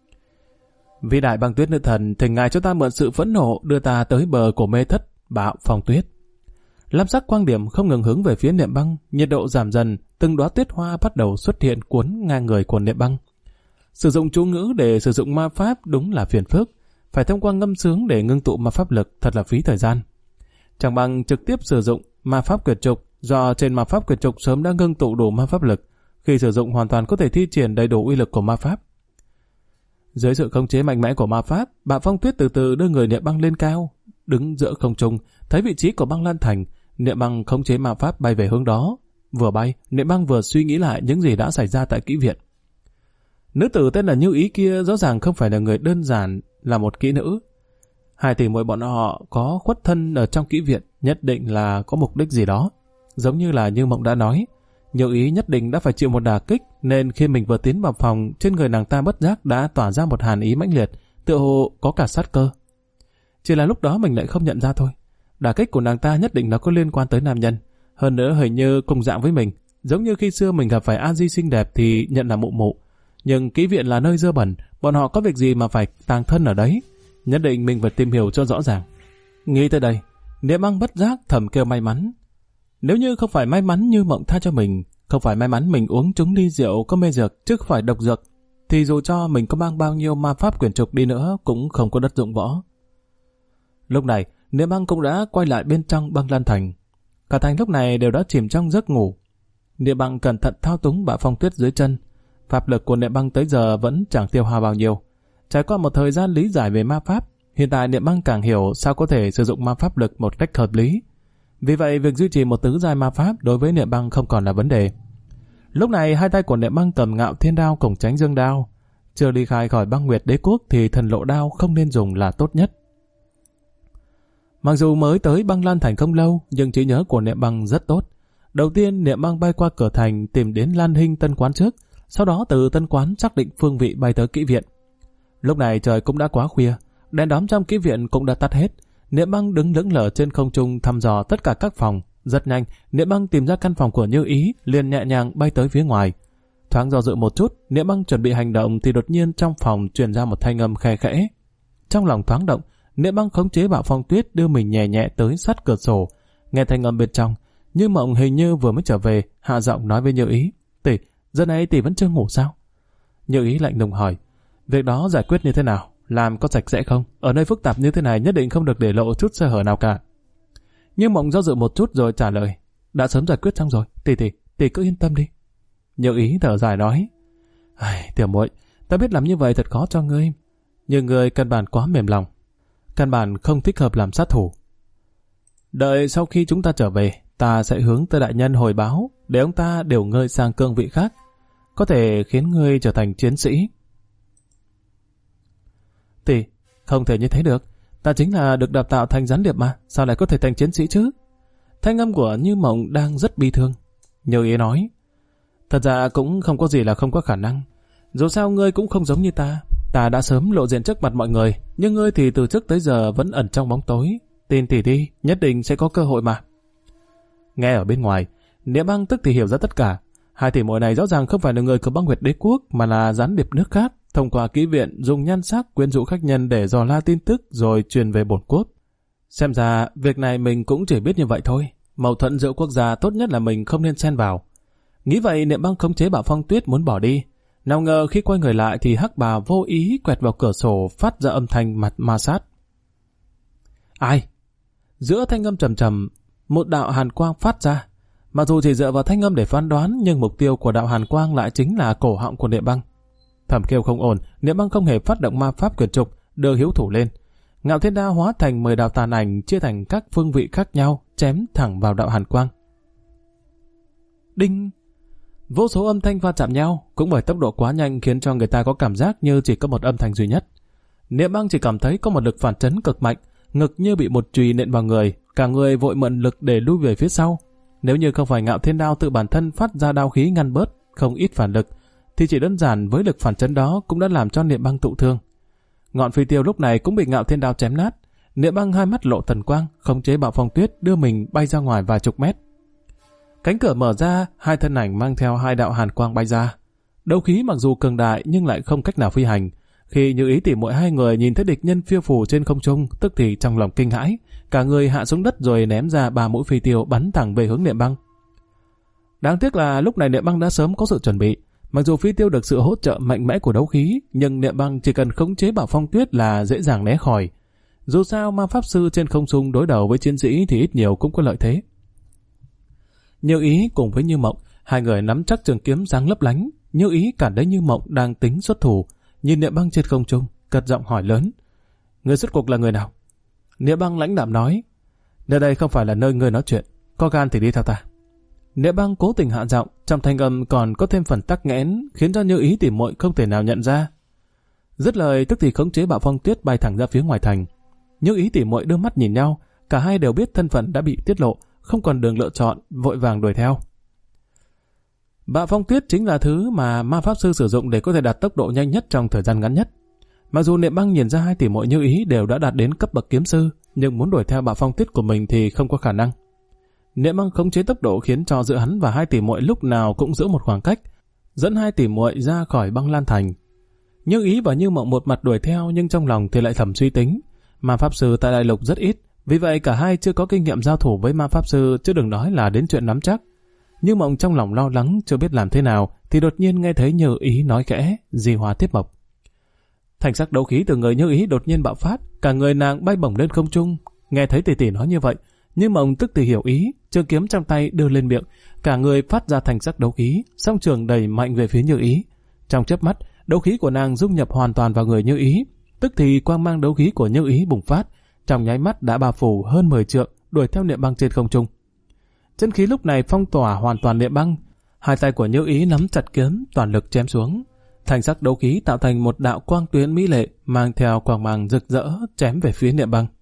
Vĩ đại Băng Tuyết nữ thần thỉnh ngài cho ta mượn sự phẫn nộ đưa ta tới bờ của mê thất bạo phong tuyết. Lam sắc quang điểm không ngừng hướng về phía Niệm Băng, nhiệt độ giảm dần, từng đóa tuyết hoa bắt đầu xuất hiện cuốn ngang người của Niệm Băng. Sử dụng chú ngữ để sử dụng ma pháp đúng là phiền phức, phải thông qua ngâm sướng để ngưng tụ ma pháp lực thật là phí thời gian. Chẳng bằng trực tiếp sử dụng ma pháp quyệt trục, do trên ma pháp quyệt trục sớm đã ngưng tụ đủ ma pháp lực, khi sử dụng hoàn toàn có thể thi triển đầy đủ uy lực của ma pháp. Dưới sự khống chế mạnh mẽ của ma pháp, Bạo Phong Tuyết từ từ đưa người Niệm Băng lên cao, đứng giữa không trung, thấy vị trí của Băng Lan Thành, Niệm Băng khống chế ma pháp bay về hướng đó. Vừa bay, Niệm Băng vừa suy nghĩ lại những gì đã xảy ra tại kỹ viện. Nữ tử tên là Như Ý kia rõ ràng không phải là người đơn giản, là một kỹ nữ. Hai tỷ muội bọn họ có khuất thân ở trong kỹ viện, nhất định là có mục đích gì đó. Giống như là Như Mộng đã nói, Như Ý nhất định đã phải chịu một đả kích, nên khi mình vừa tiến vào phòng, trên người nàng ta bất giác đã tỏa ra một hàn ý mãnh liệt, tựa hồ có cả sát cơ. Chỉ là lúc đó mình lại không nhận ra thôi. Đả kích của nàng ta nhất định nó có liên quan tới nam nhân. Hơn nữa hình như cùng dạng với mình, giống như khi xưa mình gặp phải A Di xinh đẹp thì nhận là mụ mụ. Nhưng kỹ viện là nơi dơ bẩn, bọn họ có việc gì mà phải tàng thân ở đấy? Nhất định mình phải tìm hiểu cho rõ ràng. Nghĩ tới đây, Niệm Băng bất giác thầm kêu may mắn. Nếu như không phải may mắn Như Mộng tha cho mình, không phải may mắn mình uống trúng ly rượu có mê dược chứ không phải độc dược, thì dù cho mình có mang bao nhiêu ma pháp quyển trục đi nữa cũng không có đất dụng võ. Lúc này, Niệm Băng cũng đã quay lại bên trong Băng Lan Thành. Cả thành lúc này đều đã chìm trong giấc ngủ. Niệm Băng cẩn thận thao túng Bạo Phong Tuyết dưới chân. Pháp lực của Niệm Băng tới giờ vẫn chẳng tiêu hao bao nhiêu. Trải qua một thời gian lý giải về ma pháp, hiện tại Niệm Băng càng hiểu sao có thể sử dụng ma pháp lực một cách hợp lý. Vì vậy, việc duy trì một tứ giai ma pháp đối với Niệm Băng không còn là vấn đề. Lúc này, hai tay của Niệm Băng cầm Ngạo Thiên Đao cùng Tránh Dương Đao. Chưa ly khai khỏi Băng Nguyệt Đế Quốc thì Thần Lộ Đao không nên dùng là tốt nhất. Mặc dù mới tới Băng Lan Thành không lâu, nhưng trí nhớ của Niệm Băng rất tốt. Đầu tiên, Niệm Băng bay qua cửa thành tìm đến Lan Hinh Tân Quán trước, sau đó từ Tân Quán xác định phương vị bay tới kỹ viện. Lúc này trời cũng đã quá khuya, đèn đóm trong kỹ viện cũng đã tắt hết. Niệm Băng đứng lững lờ trên không trung thăm dò tất cả các phòng. Rất nhanh, Niệm Băng tìm ra căn phòng của Như Ý, liền nhẹ nhàng bay tới phía ngoài. Thoáng do dự một chút, Niệm Băng chuẩn bị hành động thì đột nhiên trong phòng truyền ra một thanh âm khe khẽ. Trong lòng thoáng động, Niệm Băng khống chế Bạo Phong Tuyết đưa mình nhẹ nhẹ tới sát cửa sổ. Nghe thanh âm bên trong, Như Mộng hình như vừa mới trở về, hạ giọng nói với Như Ý: "Tỷ, giờ này tỷ vẫn chưa ngủ sao?" Như Ý lạnh lùng hỏi: "Việc đó giải quyết như thế nào? Làm có sạch sẽ không? Ở nơi phức tạp như thế này nhất định không được để lộ chút sơ hở nào cả." Như Mộng do dự một chút rồi trả lời: "Đã sớm giải quyết xong rồi, tỷ cứ yên tâm đi." Như Ý thở dài nói: "Tiểu muội, ta biết làm như vậy thật khó cho ngươi, nhưng ngươi căn bản quá mềm lòng, căn bản không thích hợp làm sát thủ. Đợi sau khi chúng ta trở về, ta sẽ hướng tới đại nhân hồi báo để ông ta điều ngươi sang cương vị khác, có thể khiến ngươi trở thành chiến sĩ." "Tỷ, không thể như thế được. Ta chính là được đào tạo thành gián điệp mà, sao lại có thể thành chiến sĩ chứ?" Thanh âm của Như Mộng đang rất bi thương. Như Ý nói: "Thật ra cũng không có gì là không có khả năng. Dù sao ngươi cũng không giống như ta. Ta đã sớm lộ diện trước mặt mọi người, nhưng ngươi thì từ trước tới giờ vẫn ẩn trong bóng tối. Tin tỷ đi, nhất định sẽ có cơ hội mà." Nghe ở bên ngoài, Niệm Băng tức thì hiểu ra tất cả. Hai tỷ muội này rõ ràng không phải là người của Băng Nguyệt Đế Quốc mà là gián điệp nước khác, thông qua kỹ viện dùng nhan sắc quyến rũ khách nhân để dò la tin tức rồi truyền về bổn quốc. Xem ra việc này mình cũng chỉ biết như vậy thôi. Mâu thuẫn giữa quốc gia tốt nhất là mình không nên xen vào. Nghĩ vậy, Niệm Băng khống chế Bạo Phong Tuyết muốn bỏ đi. Nào ngờ khi quay người lại thì hắc bà vô ý quẹt vào cửa sổ phát ra âm thanh mặt ma sát. "Ai?" Giữa thanh âm trầm trầm, một đạo hàn quang phát ra. Mặc dù chỉ dựa vào thanh âm để phán đoán, nhưng mục tiêu của đạo hàn quang lại chính là cổ họng của Niệm Băng. Thầm kêu không ổn, Niệm Băng không hề phát động ma pháp quyển trục, đưa hiếu thủ lên. Ngạo Thiên Đao hóa thành 10 đạo tàn ảnh chia thành các phương vị khác nhau, chém thẳng vào đạo hàn quang. Đinh! Vô số âm thanh va chạm nhau, cũng bởi tốc độ quá nhanh khiến cho người ta có cảm giác như chỉ có một âm thanh duy nhất. Niệm Băng chỉ cảm thấy có một lực phản chấn cực mạnh, ngực như bị một chùy nện vào người, cả người vội mượn lực để lui về phía sau. Nếu như không phải Ngạo Thiên Đao tự bản thân phát ra đao khí ngăn bớt không ít phản lực, thì chỉ đơn giản với lực phản chấn đó cũng đã làm cho Niệm Băng thụ thương. Ngọn phi tiêu lúc này cũng bị Ngạo Thiên Đao chém nát. Niệm Băng hai mắt lộ thần quang, khống chế Bạo Phong Tuyết đưa mình bay ra ngoài vài chục mét. Cánh cửa mở ra, hai thân ảnh mang theo hai đạo hàn quang bay ra. Đấu khí mặc dù cường đại nhưng lại không cách nào phi hành. Khi Như Ý tỉ muội hai người nhìn thấy địch nhân phiêu phù trên không trung, tức thì trong lòng kinh hãi, cả người hạ xuống đất rồi ném ra 3 mũi phi tiêu bắn thẳng về hướng Niệm Băng. Đáng tiếc là lúc này Niệm Băng đã sớm có sự chuẩn bị. Mặc dù phi tiêu được sự hỗ trợ mạnh mẽ của đấu khí, nhưng Niệm Băng chỉ cần khống chế Bạo Phong Tuyết là dễ dàng né khỏi. Dù sao ma pháp sư trên không trung đối đầu với chiến sĩ thì ít nhiều cũng có lợi thế. Như Ý cùng với Như Mộng, hai người nắm chắc trường kiếm sáng lấp lánh. Như Ý cản đấy Như Mộng đang tính xuất thủ, nhìn Niệm Băng trên không trung, cất giọng hỏi lớn: "Người xuất cuộc là người nào?" Niệm Băng lãnh đạm nói: "Nơi đây không phải là nơi ngươi nói chuyện, có gan thì đi theo ta." Niệm Băng cố tình hạ giọng, trong thanh âm còn có thêm phần tắc nghẽn, khiến cho Như Ý tỉ muội không thể nào nhận ra. Dứt lời tức thì khống chế Bạo Phong Tuyết bay thẳng ra phía ngoài thành. Như Ý tỉ muội đưa mắt nhìn nhau, cả hai đều biết thân phận đã bị tiết lộ, không còn đường lựa chọn, vội vàng đuổi theo. Bạo Phong Tuyết chính là thứ mà ma pháp sư sử dụng để có thể đạt tốc độ nhanh nhất trong thời gian ngắn nhất. Mặc dù Niệm Băng nhìn ra hai tỉ muội Như Ý đều đã đạt đến cấp bậc kiếm sư, nhưng muốn đuổi theo Bạo Phong Tuyết của mình thì không có khả năng. Niệm Băng khống chế tốc độ khiến cho giữa hắn và hai tỉ muội lúc nào cũng giữ một khoảng cách, dẫn hai tỉ muội ra khỏi Băng Lan thành. Như Ý và Như Mộng một mặt đuổi theo nhưng trong lòng thì lại thầm suy tính, ma pháp sư tại đại lục rất ít, vì vậy cả hai chưa có kinh nghiệm giao thủ với ma pháp sư, chứ đừng nói là đến chuyện nắm chắc. Như Mộng trong lòng lo lắng chưa biết làm thế nào thì đột nhiên nghe thấy Như Ý nói khẽ: "Di Hoa Tiếp Mộc." Thành sắc đấu khí từ người Như Ý đột nhiên bạo phát, cả người nàng bay bổng lên không trung. Nghe thấy tỷ tỷ nói như vậy, Như Mộng tức thì hiểu ý, trường kiếm trong tay đưa lên miệng, cả người phát ra thành sắc đấu khí, song trường đẩy mạnh về phía Như Ý. Trong chớp mắt, đấu khí của nàng dung nhập hoàn toàn vào người Như Ý, tức thì quang mang đấu khí của Như Ý bùng phát, trong nháy mắt đã bao phủ hơn 10 trượng, đuổi theo Niệm Băng trên không trung. Chân khí lúc này phong tỏa hoàn toàn Niệm Băng, hai tay của Như Ý nắm chặt kiếm, toàn lực chém xuống. Thành sắc đấu khí tạo thành một đạo quang tuyến mỹ lệ, mang theo quang mang rực rỡ chém về phía Niệm Băng.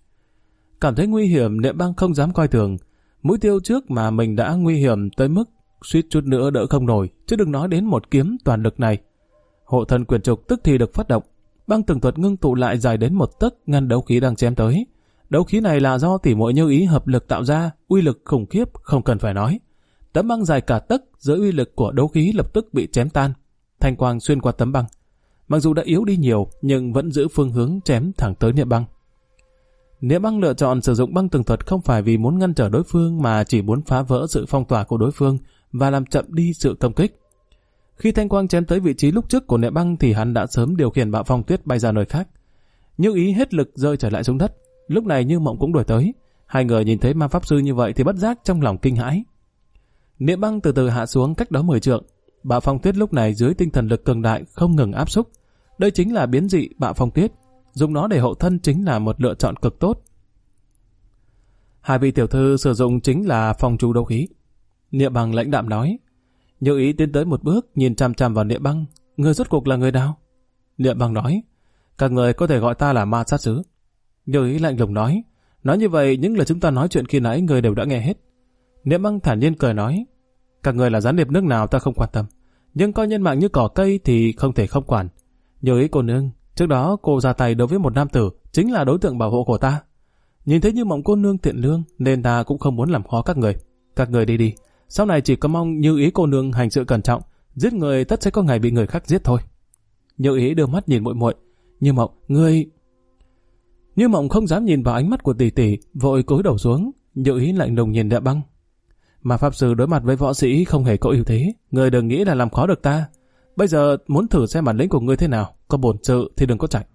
Cảm thấy nguy hiểm, Niệm Băng không dám coi thường. Mũi tiêu trước mà mình đã nguy hiểm tới mức suýt chút nữa đỡ không nổi, chứ đừng nói đến một kiếm toàn lực này. Hộ thân quyền trục tức thì được phát động, băng tường thuật ngưng tụ lại dài đến 1 tấc ngăn đấu khí đang chém tới. Đấu khí này là do tỉ muội Như Ý hợp lực tạo ra, uy lực khủng khiếp không cần phải nói. Tấm băng dài cả tấc dưới uy lực của đấu khí lập tức bị chém tan, thanh quang xuyên qua tấm băng. Mặc dù đã yếu đi nhiều nhưng vẫn giữ phương hướng chém thẳng tới Niệm Băng. Niệm Băng lựa chọn sử dụng băng tường thuật không phải vì muốn ngăn trở đối phương mà chỉ muốn phá vỡ sự phong tỏa của đối phương và làm chậm đi sự công kích. Khi thanh quang chém tới vị trí lúc trước của Niệm Băng thì hắn đã sớm điều khiển Bạo Phong Tuyết bay ra nơi khác. Như Ý hết lực rơi trở lại xuống đất. Lúc này Như Mộng cũng đuổi tới. Hai người nhìn thấy ma pháp sư như vậy thì bất giác trong lòng kinh hãi. Niệm Băng từ từ hạ xuống cách đó 10 trượng. Bạo Phong Tuyết lúc này dưới tinh thần lực cường đại không ngừng áp xúc. Đây chính là biến dị Bạo Phong Tuyết. Dùng nó để hộ thân chính là một lựa chọn cực tốt. Hai vị tiểu thư sử dụng chính là phong chú đấu khí. Niệm Băng lãnh đạm nói. Như Ý tiến tới một bước nhìn chằm chằm vào Niệm Băng. Người rốt cuộc là người nào? Niệm Băng nói. Các người có thể gọi ta là ma sát sứ. Như Ý lạnh lùng nói. Nói như vậy những lời chúng ta nói chuyện khi nãy người đều đã nghe hết. Niệm Băng thản nhiên cười nói. Các người là gián điệp nước nào ta không quan tâm, nhưng coi nhân mạng như cỏ cây thì không thể không quản. Như Ý cô nương, trước đó cô ra tay đối với một nam tử chính là đối tượng bảo hộ của ta. Nhìn thấy Như Mộng cô nương thiện lương nên ta cũng không muốn làm khó các người. Các người đi đi, sau này chỉ có mong Như Ý cô nương hành sự cẩn trọng, giết người tất sẽ có ngày bị người khác giết thôi. Như Ý đưa mắt nhìn muội muội. Như Mộng, ngươi... Như Mộng không dám nhìn vào ánh mắt của tỷ tỷ, vội cúi đầu xuống. Như Ý lạnh lùng nhìn Niệm Băng. Mà pháp sư đối mặt với võ sĩ không hề có ưu thế, ngươi đừng nghĩ là làm khó được ta. Bây giờ muốn thử xem bản lĩnh của ngươi thế nào, có bổn sự thì đừng có chạy.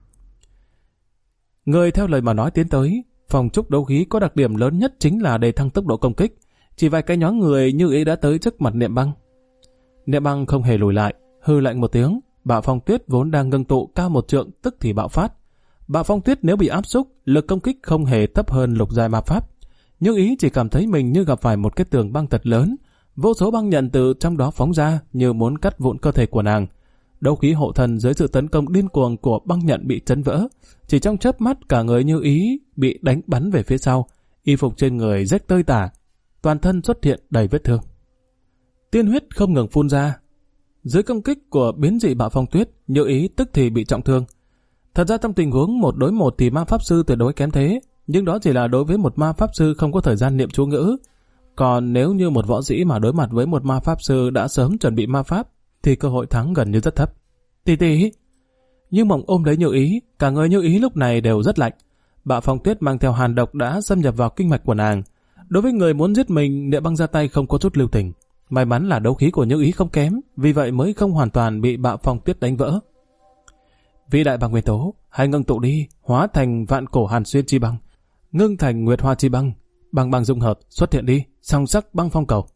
Ngươi theo lời mà nói tiến tới. Phòng trúc đấu khí có đặc điểm lớn nhất chính là đề thăng tốc độ công kích. Chỉ vài cái nhóm người Như Ý đã tới trước mặt Niệm Băng. Niệm Băng không hề lùi lại, hư lạnh một tiếng. Bạo Phong Tuyết vốn đang ngưng tụ cao 1 trượng tức thì bạo phát. Bạo Phong Tuyết nếu bị áp xúc, lực công kích không hề thấp hơn lục giai ma pháp. Như Ý chỉ cảm thấy mình như gặp phải một cái tường băng thật lớn, vô số băng nhận từ trong đó phóng ra như muốn cắt vụn cơ thể của nàng. Đấu khí hộ thần dưới sự tấn công điên cuồng của băng nhận bị chấn vỡ, chỉ trong chớp mắt cả người Như Ý bị đánh bắn về phía sau, y phục trên người rách tơi tả, toàn thân xuất hiện đầy vết thương. Tiên huyết không ngừng phun ra. Dưới công kích của biến dị Bạo Phong Tuyết, Như Ý tức thì bị trọng thương. Thật ra trong tình huống 1 đối 1 thì ma pháp sư tuyệt đối kém thế, nhưng đó chỉ là đối với một ma pháp sư không có thời gian niệm chú ngữ. Còn nếu như một võ sĩ mà đối mặt với một ma pháp sư đã sớm chuẩn bị ma pháp, thì cơ hội thắng gần như rất thấp. Tỷ tỷ! Như Mộng ôm lấy Như Ý, cả người Như Ý lúc này đều rất lạnh. Bạo Phong Tuyết mang theo hàn độc đã xâm nhập vào kinh mạch của nàng. Đối với người muốn giết mình, Niệm Băng ra tay không có chút lưu tình. May mắn là đấu khí của Như Ý không kém, vì vậy mới không hoàn toàn bị Bạo Phong Tuyết đánh vỡ. Vĩ đại băng nguyên tố, hãy ngưng tụ đi, hóa thành vạn cổ hàn xuyên chi băng, ngưng thành nguyệt hoa chi băng, băng băng dung hợp, xuất hiện đi, song sắc băng phong cầu.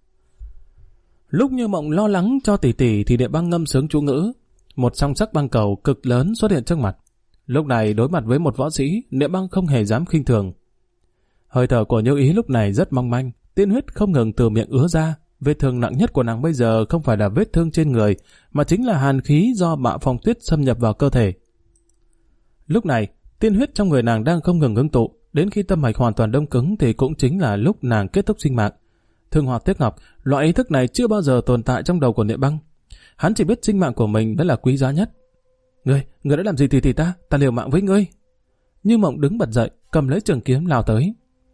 Lúc Như Mộng lo lắng cho tỷ tỷ thì Niệm Băng ngâm sướng chú ngữ, một song sắc băng cầu cực lớn xuất hiện trước mặt. Lúc này đối mặt với một võ sĩ, Niệm Băng không hề dám khinh thường. Hơi thở của Như Ý lúc này rất mong manh, tiên huyết không ngừng từ miệng ứa ra. Vết thương nặng nhất của nàng bây giờ không phải là vết thương trên người, mà chính là hàn khí do Bạo Phong Tuyết xâm nhập vào cơ thể. Lúc này, tiên huyết trong người nàng đang không ngừng ngưng tụ, đến khi tâm mạch hoàn toàn đông cứng thì cũng chính là lúc nàng kết thúc sinh mạng. Thương Hoa Tiếc Ngọc, loại ý thức này chưa bao giờ tồn tại trong đầu của Niệm Băng. Hắn chỉ biết sinh mạng của mình mới là quý giá nhất. Ngươi đã làm gì tỷ ta? Ta liều mạng với ngươi. Như Mộng đứng bật dậy, cầm lấy trường kiếm lao tới.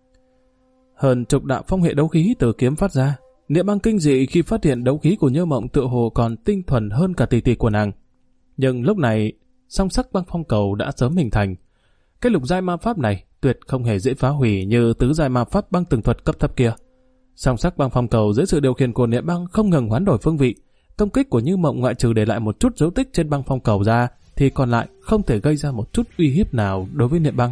Hơn chục đạo phong hệ đấu khí từ kiếm phát ra. Niệm Băng kinh dị khi phát hiện đấu khí của Như Mộng tựa hồ còn tinh thuần hơn cả tỷ của nàng. Nhưng lúc này, song sắc băng phong cầu đã sớm hình thành. Cái lục giai ma pháp này tuyệt không hề dễ phá hủy như tứ giai ma pháp băng tường thuật cấp thấp kia. Song sắc băng phong cầu dưới sự điều khiển của Niệm Băng không ngừng hoán đổi phương vị. Công kích của Như Mộng ngoại trừ để lại một chút dấu tích trên băng phong cầu ra, thì còn lại không thể gây ra một chút uy hiếp nào đối với Niệm Băng.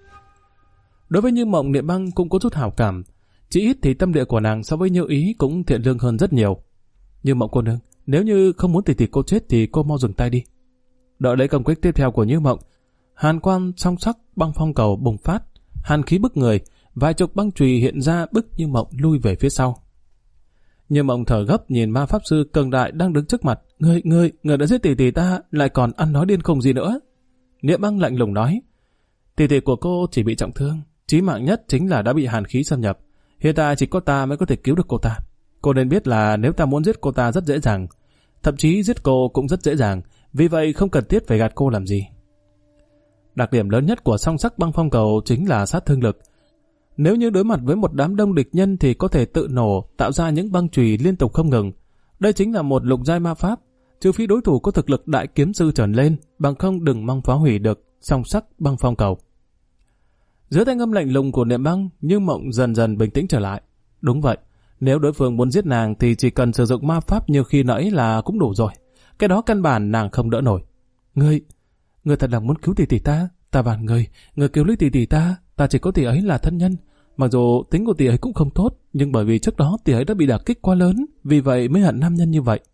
Đối với Như Mộng, Niệm Băng cũng có chút hảo cảm. Chỉ ít thì tâm địa của nàng so với Như Ý cũng thiện lương hơn rất nhiều. Như Mộng cô nương, nếu như không muốn tỷ cô chết thì cô mau dừng tay đi. Đợi lấy công kích tiếp theo của Như Mộng, hàn quang song sắc băng phong cầu bùng phát, hàn khí bức người, vài chục băng chùy hiện ra bức Như Mộng lui về phía sau. Như Mộng thở gấp nhìn ma pháp sư cường đại đang đứng trước mặt. Người đã giết tỷ ta, lại còn ăn nói điên khùng gì nữa? Niệm Băng lạnh lùng nói. Tỷ của cô chỉ bị trọng thương, chí mạng nhất chính là đã bị hàn khí xâm nhập. Hiện tại chỉ có ta mới có thể cứu được cô ta. Cô nên biết là nếu ta muốn giết cô ta rất dễ dàng, thậm chí giết cô cũng rất dễ dàng, vì vậy không cần thiết phải gạt cô làm gì. Đặc điểm lớn nhất của song sắc băng phong cầu chính là sát thương lực. Nếu như đối mặt với một đám đông địch nhân thì có thể tự nổ, tạo ra những băng chùy liên tục không ngừng. Đây chính là một lục giai ma pháp, trừ phi đối thủ có thực lực đại kiếm sư trở lên, bằng không đừng mong phá hủy được song sắc băng phong cầu. Dưới thanh âm lạnh lùng của Niệm Băng, Như Mộng dần dần bình tĩnh trở lại. Đúng vậy, nếu đối phương muốn giết nàng thì chỉ cần sử dụng ma pháp như khi nãy là cũng đủ rồi. Cái đó căn bản nàng không đỡ nổi. Ngươi thật là muốn cứu tỷ ta? Ta van người cứu lấy tỷ ta chỉ có tỷ ấy là thân nhân. Mặc dù tính của tỷ ấy cũng không tốt, nhưng bởi vì trước đó tỷ ấy đã bị đả kích quá lớn, vì vậy mới hận nam nhân như vậy.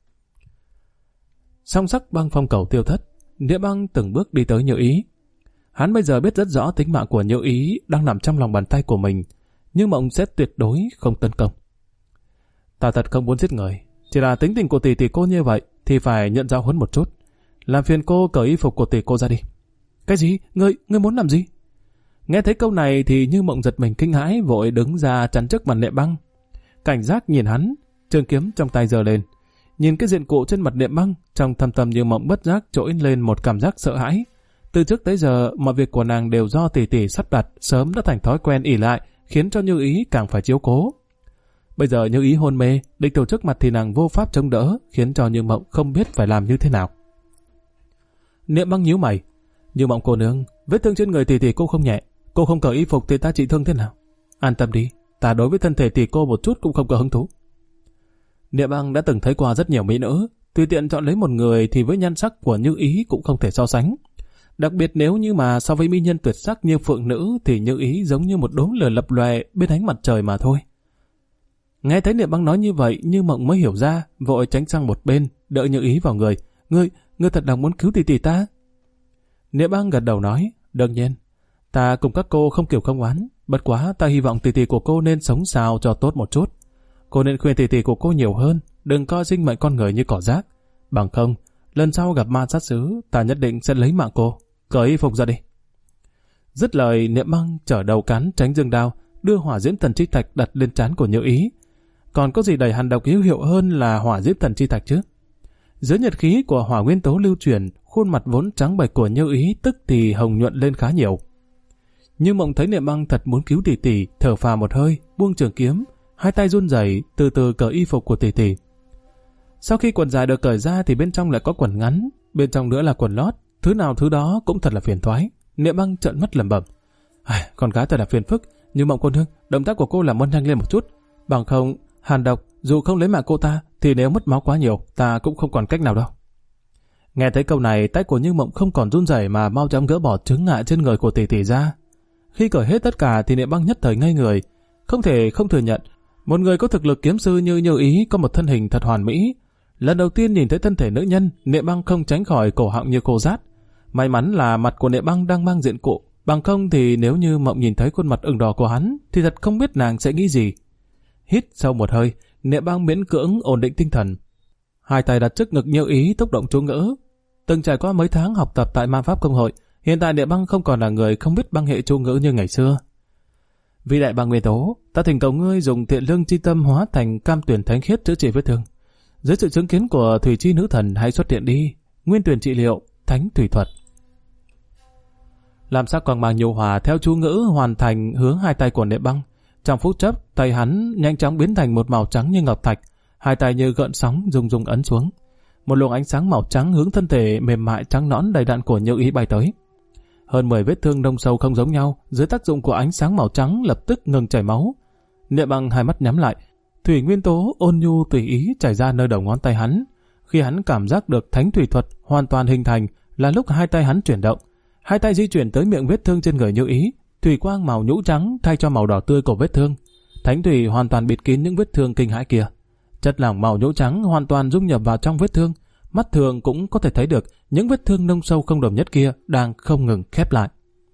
Song sắc băng phong cầu tiêu thất, Niệm Băng từng bước đi tới Như Ý. Hắn bây giờ biết rất rõ tính mạng của Như Ý đang nằm trong lòng bàn tay của mình, nhưng Mộng sẽ tuyệt đối không tấn công. Ta thật không muốn giết người, chỉ là tính tình của tỷ cô như vậy thì phải nhận giáo huấn một chút. Làm phiền cô cởi y phục của tỷ cô ra đi. Cái gì? Ngươi muốn làm gì? Nghe thấy câu này thì Như Mộng giật mình kinh hãi, vội đứng ra chắn trước mặt Niệm Băng. Cảnh giác nhìn hắn, trường kiếm trong tay giơ lên. Nhìn cái diện cụ trên mặt Niệm Băng, trong thâm tâm Như Mộng bất giác trỗi lên một cảm giác sợ hãi. Từ trước tới giờ, mọi việc của nàng đều do tỷ sắp đặt, sớm đã thành thói quen ỷ lại, khiến cho Như Ý càng phải chiếu cố. Bây giờ Như Ý hôn mê, địch thủ trước mặt thì nàng vô pháp chống đỡ, khiến cho Như Mộng không biết phải làm như thế nào. Niệm Băng nhíu mày. Như Mộng cô nương, vết thương trên người tỷ cô không nhẹ, cô không cởi y phục thì ta trị thương thế nào? An tâm đi, ta đối với thân thể tỷ cô một chút cũng không có hứng thú. Niệm Băng đã từng thấy qua rất nhiều mỹ nữ, tùy tiện chọn lấy một người thì với nhan sắc của Như Ý cũng không thể so sánh. Đặc biệt nếu như mà so với mỹ nhân tuyệt sắc như phượng nữ thì Như Ý giống như một đốm lửa lập lòe bên ánh mặt trời mà thôi. Nghe thấy Niệm Băng nói như vậy, Như Mộng mới hiểu ra, vội tránh sang một bên, đỡ Như Ý vào người. Ngươi thật lòng muốn cứu tỷ ta? Niệm Băng gật đầu nói, đương nhiên, ta cùng các cô không kiểu không oán, bất quá ta hy vọng tỷ của cô nên sống sao cho tốt một chút. Cô nên khuyên tỷ của cô nhiều hơn, đừng coi sinh mệnh con người như cỏ rác. Bằng không, lần sau gặp ma sát xứ, ta nhất định sẽ lấy mạng cô. Cởi y phục ra đi. Dứt lời, Niệm Băng trở đầu cán tránh dương đao, đưa hỏa diễm thần chi thạch đặt lên trán của Như Ý. Còn có gì đầy hàn độc hữu hiệu hơn là hỏa diễm thần chi thạch chứ? Dưới nhiệt khí của hỏa nguyên tố lưu chuyển, khuôn mặt vốn trắng bệch của Như Ý tức thì hồng nhuận lên khá nhiều. Như Mộng thấy Niệm Băng thật muốn cứu tỷ tỷ, thở phào một hơi, buông trường kiếm, hai tay run rẩy từ từ cởi y phục của tỷ tỷ. Sau khi quần dài được cởi ra thì bên trong lại có quần ngắn, bên trong nữa là quần lót, thứ nào thứ đó cũng thật là phiền toái. Niệm Băng trợn mắt lẩm bẩm, con gái thật là phiền phức. Như Mộng cô nương, động tác của cô làm ơn nhanh lên một chút, bằng không hàn độc dù không lấy mạng cô ta thì nếu mất máu quá nhiều ta cũng không còn cách nào đâu. Nghe thấy câu này, tay của Như Mộng không còn run rẩy mà mau chóng gỡ bỏ chướng ngại trên người của tỷ tỷ ra. Khi cởi hết tất cả thì Niệm Băng nhất thời ngây người, không thể không thừa nhận một người có thực lực kiếm sư như Như Ý có một thân hình thật hoàn mỹ. Lần đầu tiên nhìn thấy thân thể nữ nhân, Niệm Băng không tránh khỏi cổ họng như khô rát. May mắn là mặt của Niệm Băng đang mang diện cụ, bằng không thì nếu Như Mộng nhìn thấy khuôn mặt ửng đỏ của hắn thì thật không biết nàng sẽ nghĩ gì. Hít sâu một hơi, Niệm Băng miễn cưỡng ổn định tinh thần. Hai tay đặt trước ngực Như Ý thúc động chú ngữ. Từng trải qua mấy tháng học tập tại Ma Pháp Công hội, hiện tại Niệm Băng không còn là người không biết băng hệ chú ngữ như ngày xưa. Vì đại băng nguyên tố, ta thỉnh cầu ngươi dùng thiện lương chi tâm hóa thành cam tuyển thánh khiết chữa trị vết thương. Dưới sự chứng kiến của thủy chi nữ thần hãy xuất hiện đi, nguyên tuyển trị liệu, thánh thủy thuật. Làm sắc quang mang nhu hòa theo chú ngữ hoàn thành hướng hai tay của Niệm Băng. Trong phút chốc, tay hắn nhanh chóng biến thành một màu trắng như ngọc thạch, hai tay như gợn sóng rung rung ấn xuống. Một luồng ánh sáng màu trắng hướng thân thể mềm mại trắng nõn đầy đặn của Như Ý bay tới. Hơn 10 vết thương nông sâu không giống nhau, dưới tác dụng của ánh sáng màu trắng lập tức ngừng chảy máu. Niệm Băng hai mắt nhắm lại, thủy nguyên tố ôn nhu tùy ý chảy ra nơi đầu ngón tay hắn. Khi hắn cảm giác được thánh thủy thuật hoàn toàn hình thành là lúc hai tay hắn chuyển động. Hai tay di chuyển tới miệng vết thương trên người Như Ý, thủy quang màu nhũ trắng thay cho màu đỏ tươi của vết thương. Thánh thủy hoàn toàn bịt kín những vết thương kinh hãi kia. Chất lỏng màu nhũ trắng hoàn toàn dung nhập vào trong vết thương. Mắt thường cũng có thể thấy được những vết thương nông sâu không đồng nhất kia đang không ngừng khép lại.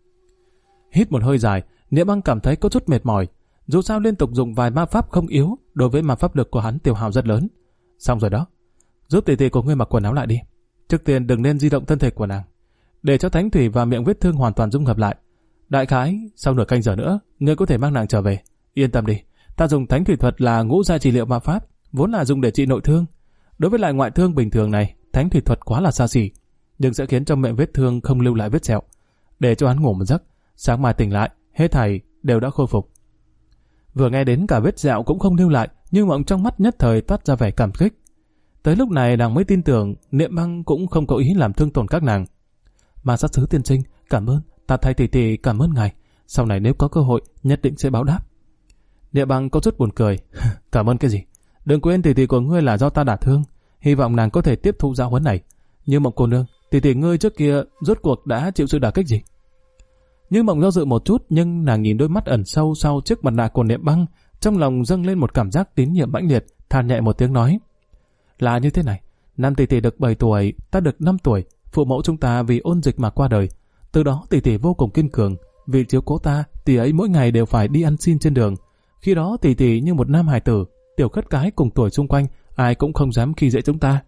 Hít một hơi dài, Niệm Băng cảm thấy có chút mệt mỏi. Dù sao liên tục dùng vài ma pháp không yếu, đối với ma pháp lực của hắn tiêu hao rất lớn. Xong rồi đó, giúp tỷ tỷ của ngươi mặc quần áo lại đi. Trước tiên đừng nên di động thân thể của nàng, để cho thánh thủy và miệng vết thương hoàn toàn dung hợp lại. Đại khái sau nửa canh giờ nữa, ngươi có thể mang nàng trở về. Yên tâm đi, ta dùng thánh thủy thuật là ngũ giai trị liệu ma pháp, vốn là dùng để trị nội thương. Đối với lại ngoại thương bình thường này, thánh thủy thuật quá là xa xỉ, nhưng sẽ khiến cho miệng vết thương không lưu lại vết sẹo. Để cho hắn ngủ một giấc, sáng mai tỉnh lại, hết thảy đều đã khôi phục. Vừa nghe đến cả vết sẹo cũng không lưu lại, nhưng Mộng trong mắt nhất thời toát ra vẻ cảm kích. Tới lúc này nàng mới tin tưởng Niệm Băng cũng không có ý làm thương tổn các nàng. Ma sát sứ tiên sinh, cảm ơn, ta thay tỷ tỷ cảm ơn ngài. Sau này nếu có cơ hội, nhất định sẽ báo đáp. Niệm Băng có chút buồn cười. Cảm ơn cái gì? Đừng quên tỷ tỷ của ngươi là do ta đả thương. Hy vọng nàng có thể tiếp thu giáo huấn này. Như Mộng cô nương, tỷ tỷ ngươi trước kia rốt cuộc đã chịu sự đả kích gì? Như Mộng do dự một chút, nhưng nàng nhìn đôi mắt ẩn sâu sau chiếc mặt nạ của Niệm Băng, trong lòng dâng lên một cảm giác tín nhiệm mãnh liệt, than nhẹ một tiếng nói: là như thế này, năm tỷ tỷ được 7 tuổi, ta được 5 tuổi, phụ mẫu chúng ta vì ôn dịch mà qua đời. Từ đó tỷ tỷ vô cùng kiên cường, vì chiếu cố ta, tỷ ấy mỗi ngày đều phải đi ăn xin trên đường. Khi đó tỷ tỷ như một nam hài tử, tiểu khất cái cùng tuổi xung quanh, ai cũng không dám khi dễ chúng ta.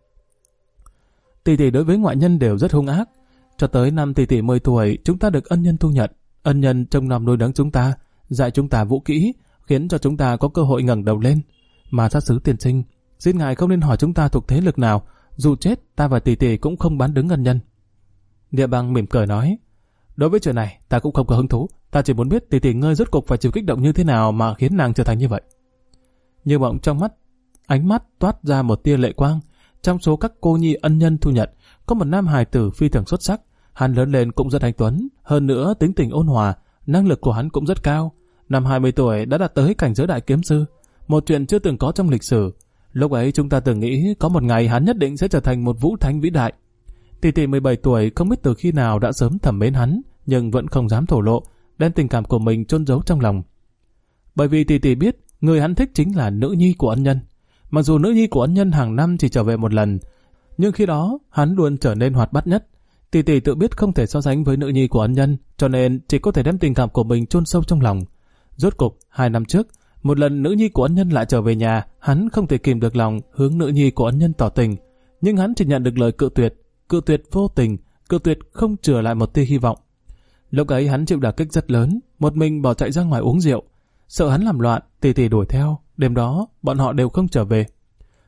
Tỷ tỷ đối với ngoại nhân đều rất hung ác. Cho tới năm tỷ tỷ 10 tuổi, chúng ta được ân nhân thu nhận. Ân nhân trông nom nuôi nấng chúng ta, dạy chúng ta vũ kỹ, khiến cho chúng ta có cơ hội ngẩng đầu lên. Mà sát sứ tiên sinh, xin ngài không nên hỏi chúng ta thuộc thế lực nào, dù chết ta và tỷ tỷ cũng không bán đứng ân nhân. Niệm Băng mỉm cười nói: đối với chuyện này ta cũng không có hứng thú, ta chỉ muốn biết tỷ tỷ ngươi rốt cuộc phải chịu kích động như thế nào mà khiến nàng trở thành như vậy. Như Mộng trong mắt, ánh mắt toát ra một tia lệ quang. Trong số các cô nhi ân nhân thu nhận, có một nam hài tử phi thường xuất sắc. Hắn lớn lên cũng rất anh tuấn, hơn nữa tính tình ôn hòa, năng lực của hắn cũng rất cao. Năm 20 tuổi đã đạt tới cảnh giới đại kiếm sư, một chuyện chưa từng có trong lịch sử. Lúc ấy chúng ta từng nghĩ có một ngày hắn nhất định sẽ trở thành một vũ thánh vĩ đại. Tỷ tỷ 17 tuổi không biết từ khi nào đã sớm thầm mến hắn, nhưng vẫn không dám thổ lộ, đem tình cảm của mình chôn giấu trong lòng. Bởi vì tỷ tỷ biết người hắn thích chính là nữ nhi của ân nhân. Mặc dù nữ nhi của ân nhân hàng năm chỉ trở về một lần, nhưng khi đó hắn luôn trở nên hoạt bát nhất. Tỷ tỷ tự biết không thể so sánh với nữ nhi của ân nhân, cho nên chỉ có thể đem tình cảm của mình chôn sâu trong lòng. Rốt cục 2 năm trước, một lần nữ nhi của ân nhân lại trở về nhà, hắn không thể kìm được lòng hướng nữ nhi của ân nhân tỏ tình, nhưng hắn chỉ nhận được lời cự tuyệt vô tình, cự tuyệt không chừa lại một tia hy vọng. Lúc ấy hắn chịu đả kích rất lớn, một mình bỏ chạy ra ngoài uống rượu, sợ hắn làm loạn, tỷ tỷ đuổi theo. Đêm đó bọn họ đều không trở về.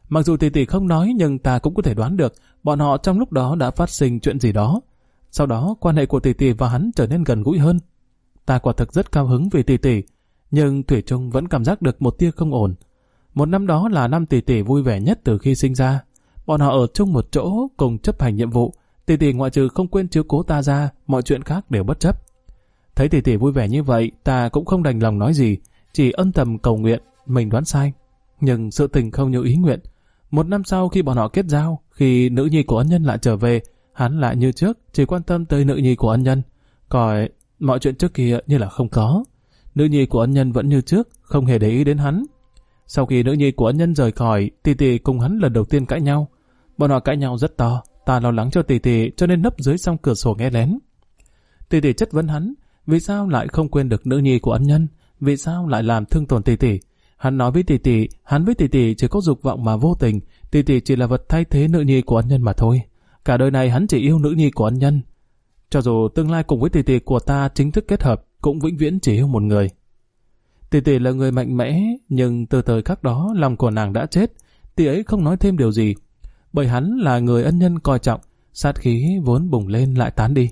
Mặc dù tỷ tỷ không nói nhưng ta cũng có thể đoán được bọn họ trong lúc đó đã phát sinh chuyện gì đó. Sau đó quan hệ của tỷ tỷ và hắn trở nên gần gũi hơn. Ta quả thực rất cao hứng vì tỷ tỷ, nhưng thủy chung vẫn cảm giác được một tia không ổn. Một năm đó là năm tỷ tỷ vui vẻ nhất từ khi sinh ra. Bọn họ ở chung một chỗ cùng chấp hành nhiệm vụ. Tỷ tỷ ngoại trừ không quên chiếu cố ta ra, mọi chuyện khác đều bất chấp. Thấy tỷ tỷ vui vẻ như vậy, ta cũng không đành lòng nói gì, chỉ âm thầm cầu nguyện mình đoán sai. Nhưng sự tình không như ý nguyện. Một năm sau khi bọn họ kết giao, khi nữ nhi của ân nhân lại trở về, hắn lại như trước chỉ quan tâm tới nữ nhi của ân nhân, coi mọi chuyện trước kia như là không có. Nữ nhi của ân nhân vẫn như trước, không hề để ý đến hắn. Sau khi nữ nhi của ân nhân rời khỏi, tỷ tỷ cùng hắn lần đầu tiên cãi nhau. Bọn họ cãi nhau rất to, ta lo lắng cho tỷ tỷ cho nên nấp dưới song cửa sổ nghe lén. Tỷ tỷ chất vấn hắn, vì sao lại không quên được nữ nhi của ân nhân, vì sao lại làm thương tổn tỷ tỷ. Hắn nói với tỷ tỷ, hắn với tỷ tỷ chỉ có dục vọng mà vô tình, tỷ tỷ chỉ là vật thay thế nữ nhi của ân nhân mà thôi. Cả đời này hắn chỉ yêu nữ nhi của ân nhân. Cho dù tương lai cùng với tỷ tỷ của ta chính thức kết hợp, cũng vĩnh viễn chỉ yêu một người. Tỷ tỷ là người mạnh mẽ, nhưng từ thời khắc đó lòng của nàng đã chết. Tỷ ấy không nói thêm điều gì, bởi hắn là người ân nhân coi trọng, sát khí vốn bùng lên lại tán đi.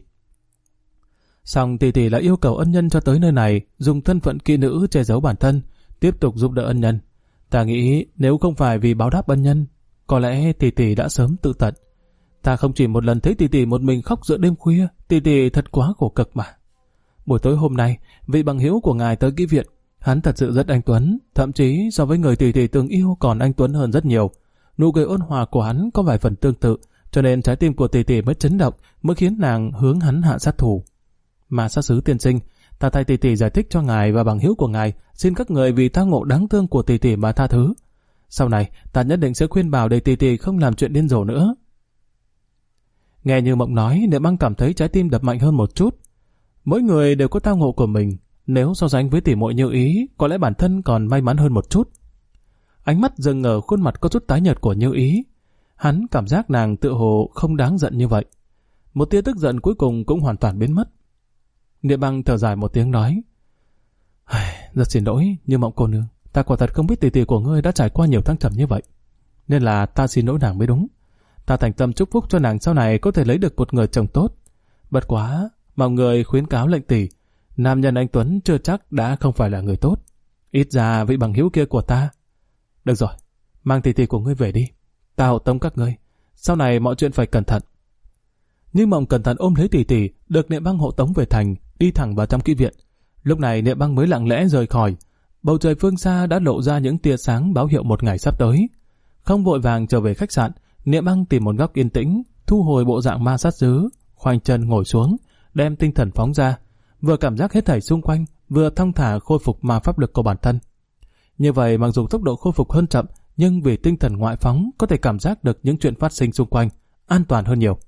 Xong tỷ tỷ lại yêu cầu ân nhân cho tới nơi này, dùng thân phận kỹ nữ che giấu bản thân, tiếp tục giúp đỡ ân nhân. Ta nghĩ nếu không phải vì báo đáp ân nhân, có lẽ tỷ tỷ đã sớm tự tận. Ta không chỉ một lần thấy tỷ tỷ một mình khóc giữa đêm khuya, tỷ tỷ thật quá khổ cực mà. Buổi tối hôm nay, vị bằng hữu của ngài tới kỹ viện, hắn thật sự rất anh tuấn, thậm chí so với người tỷ tỷ từng yêu còn anh tuấn hơn rất nhiều. Nụ cười ôn hòa của hắn có vài phần tương tự, cho nên trái tim của tỷ tỷ mới chấn động, mới khiến nàng hướng hắn hạ sát thủ. Mà sát sứ tiên sinh, ta thay tỷ tỷ giải thích cho ngài và bằng hữu của ngài, xin các người vì tao ngộ đáng thương của tỷ tỷ mà tha thứ. Sau này, ta nhất định sẽ khuyên bảo để tỷ tỷ không làm chuyện điên rồ nữa. Nghe như Mộng nói, Niệm Băng cảm thấy trái tim đập mạnh hơn một chút. Mỗi người đều có tao ngộ của mình, nếu so sánh với tỷ muội Như Ý, có lẽ bản thân còn may mắn hơn một chút. Ánh mắt dừng ở khuôn mặt có chút tái nhợt của Như Ý. Hắn cảm giác nàng tự hồ không đáng giận như vậy. Một tia tức giận cuối cùng cũng hoàn toàn biến mất. Niệm Băng thở dài một tiếng nói: rất xin lỗi, Như Mộng cô nương, ta quả thật không biết tỷ tỷ của ngươi đã trải qua nhiều thăng trầm như vậy, nên là ta xin lỗi nàng mới đúng. Ta thành tâm chúc phúc cho nàng sau này có thể lấy được một người chồng tốt. Bất quá, mọi người khuyến cáo lệnh tỷ, nam nhân anh tuấn chưa chắc đã không phải là người tốt. Ít ra vị bằng hữu kia của ta. Được rồi, mang tỷ tỷ của ngươi về đi, ta hộ tống các ngươi. Sau này mọi chuyện phải cẩn thận. Như Mộng cẩn thận ôm lấy tỷ tỷ, được Niệm Băng hộ tống về thành, đi thẳng vào trong kỹ viện. Lúc này Niệm Băng mới lặng lẽ rời khỏi. Bầu trời phương xa đã lộ ra những tia sáng báo hiệu một ngày sắp tới. Không vội vàng trở về khách sạn, Niệm Băng tìm một góc yên tĩnh, thu hồi bộ dạng ma sát dứ, khoanh chân ngồi xuống, đem tinh thần phóng ra, vừa cảm giác hết thảy xung quanh, vừa thong thả khôi phục ma pháp lực của bản thân. Như vậy mặc dù tốc độ khôi phục hơn chậm, nhưng vì tinh thần ngoại phóng có thể cảm giác được những chuyện phát sinh xung quanh, an toàn hơn nhiều.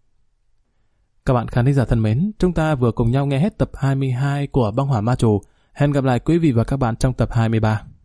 Các bạn khán giả thân mến, chúng ta vừa cùng nhau nghe hết tập 22 của Băng Hỏa Ma Chủ. Hẹn gặp lại quý vị và các bạn trong tập 23.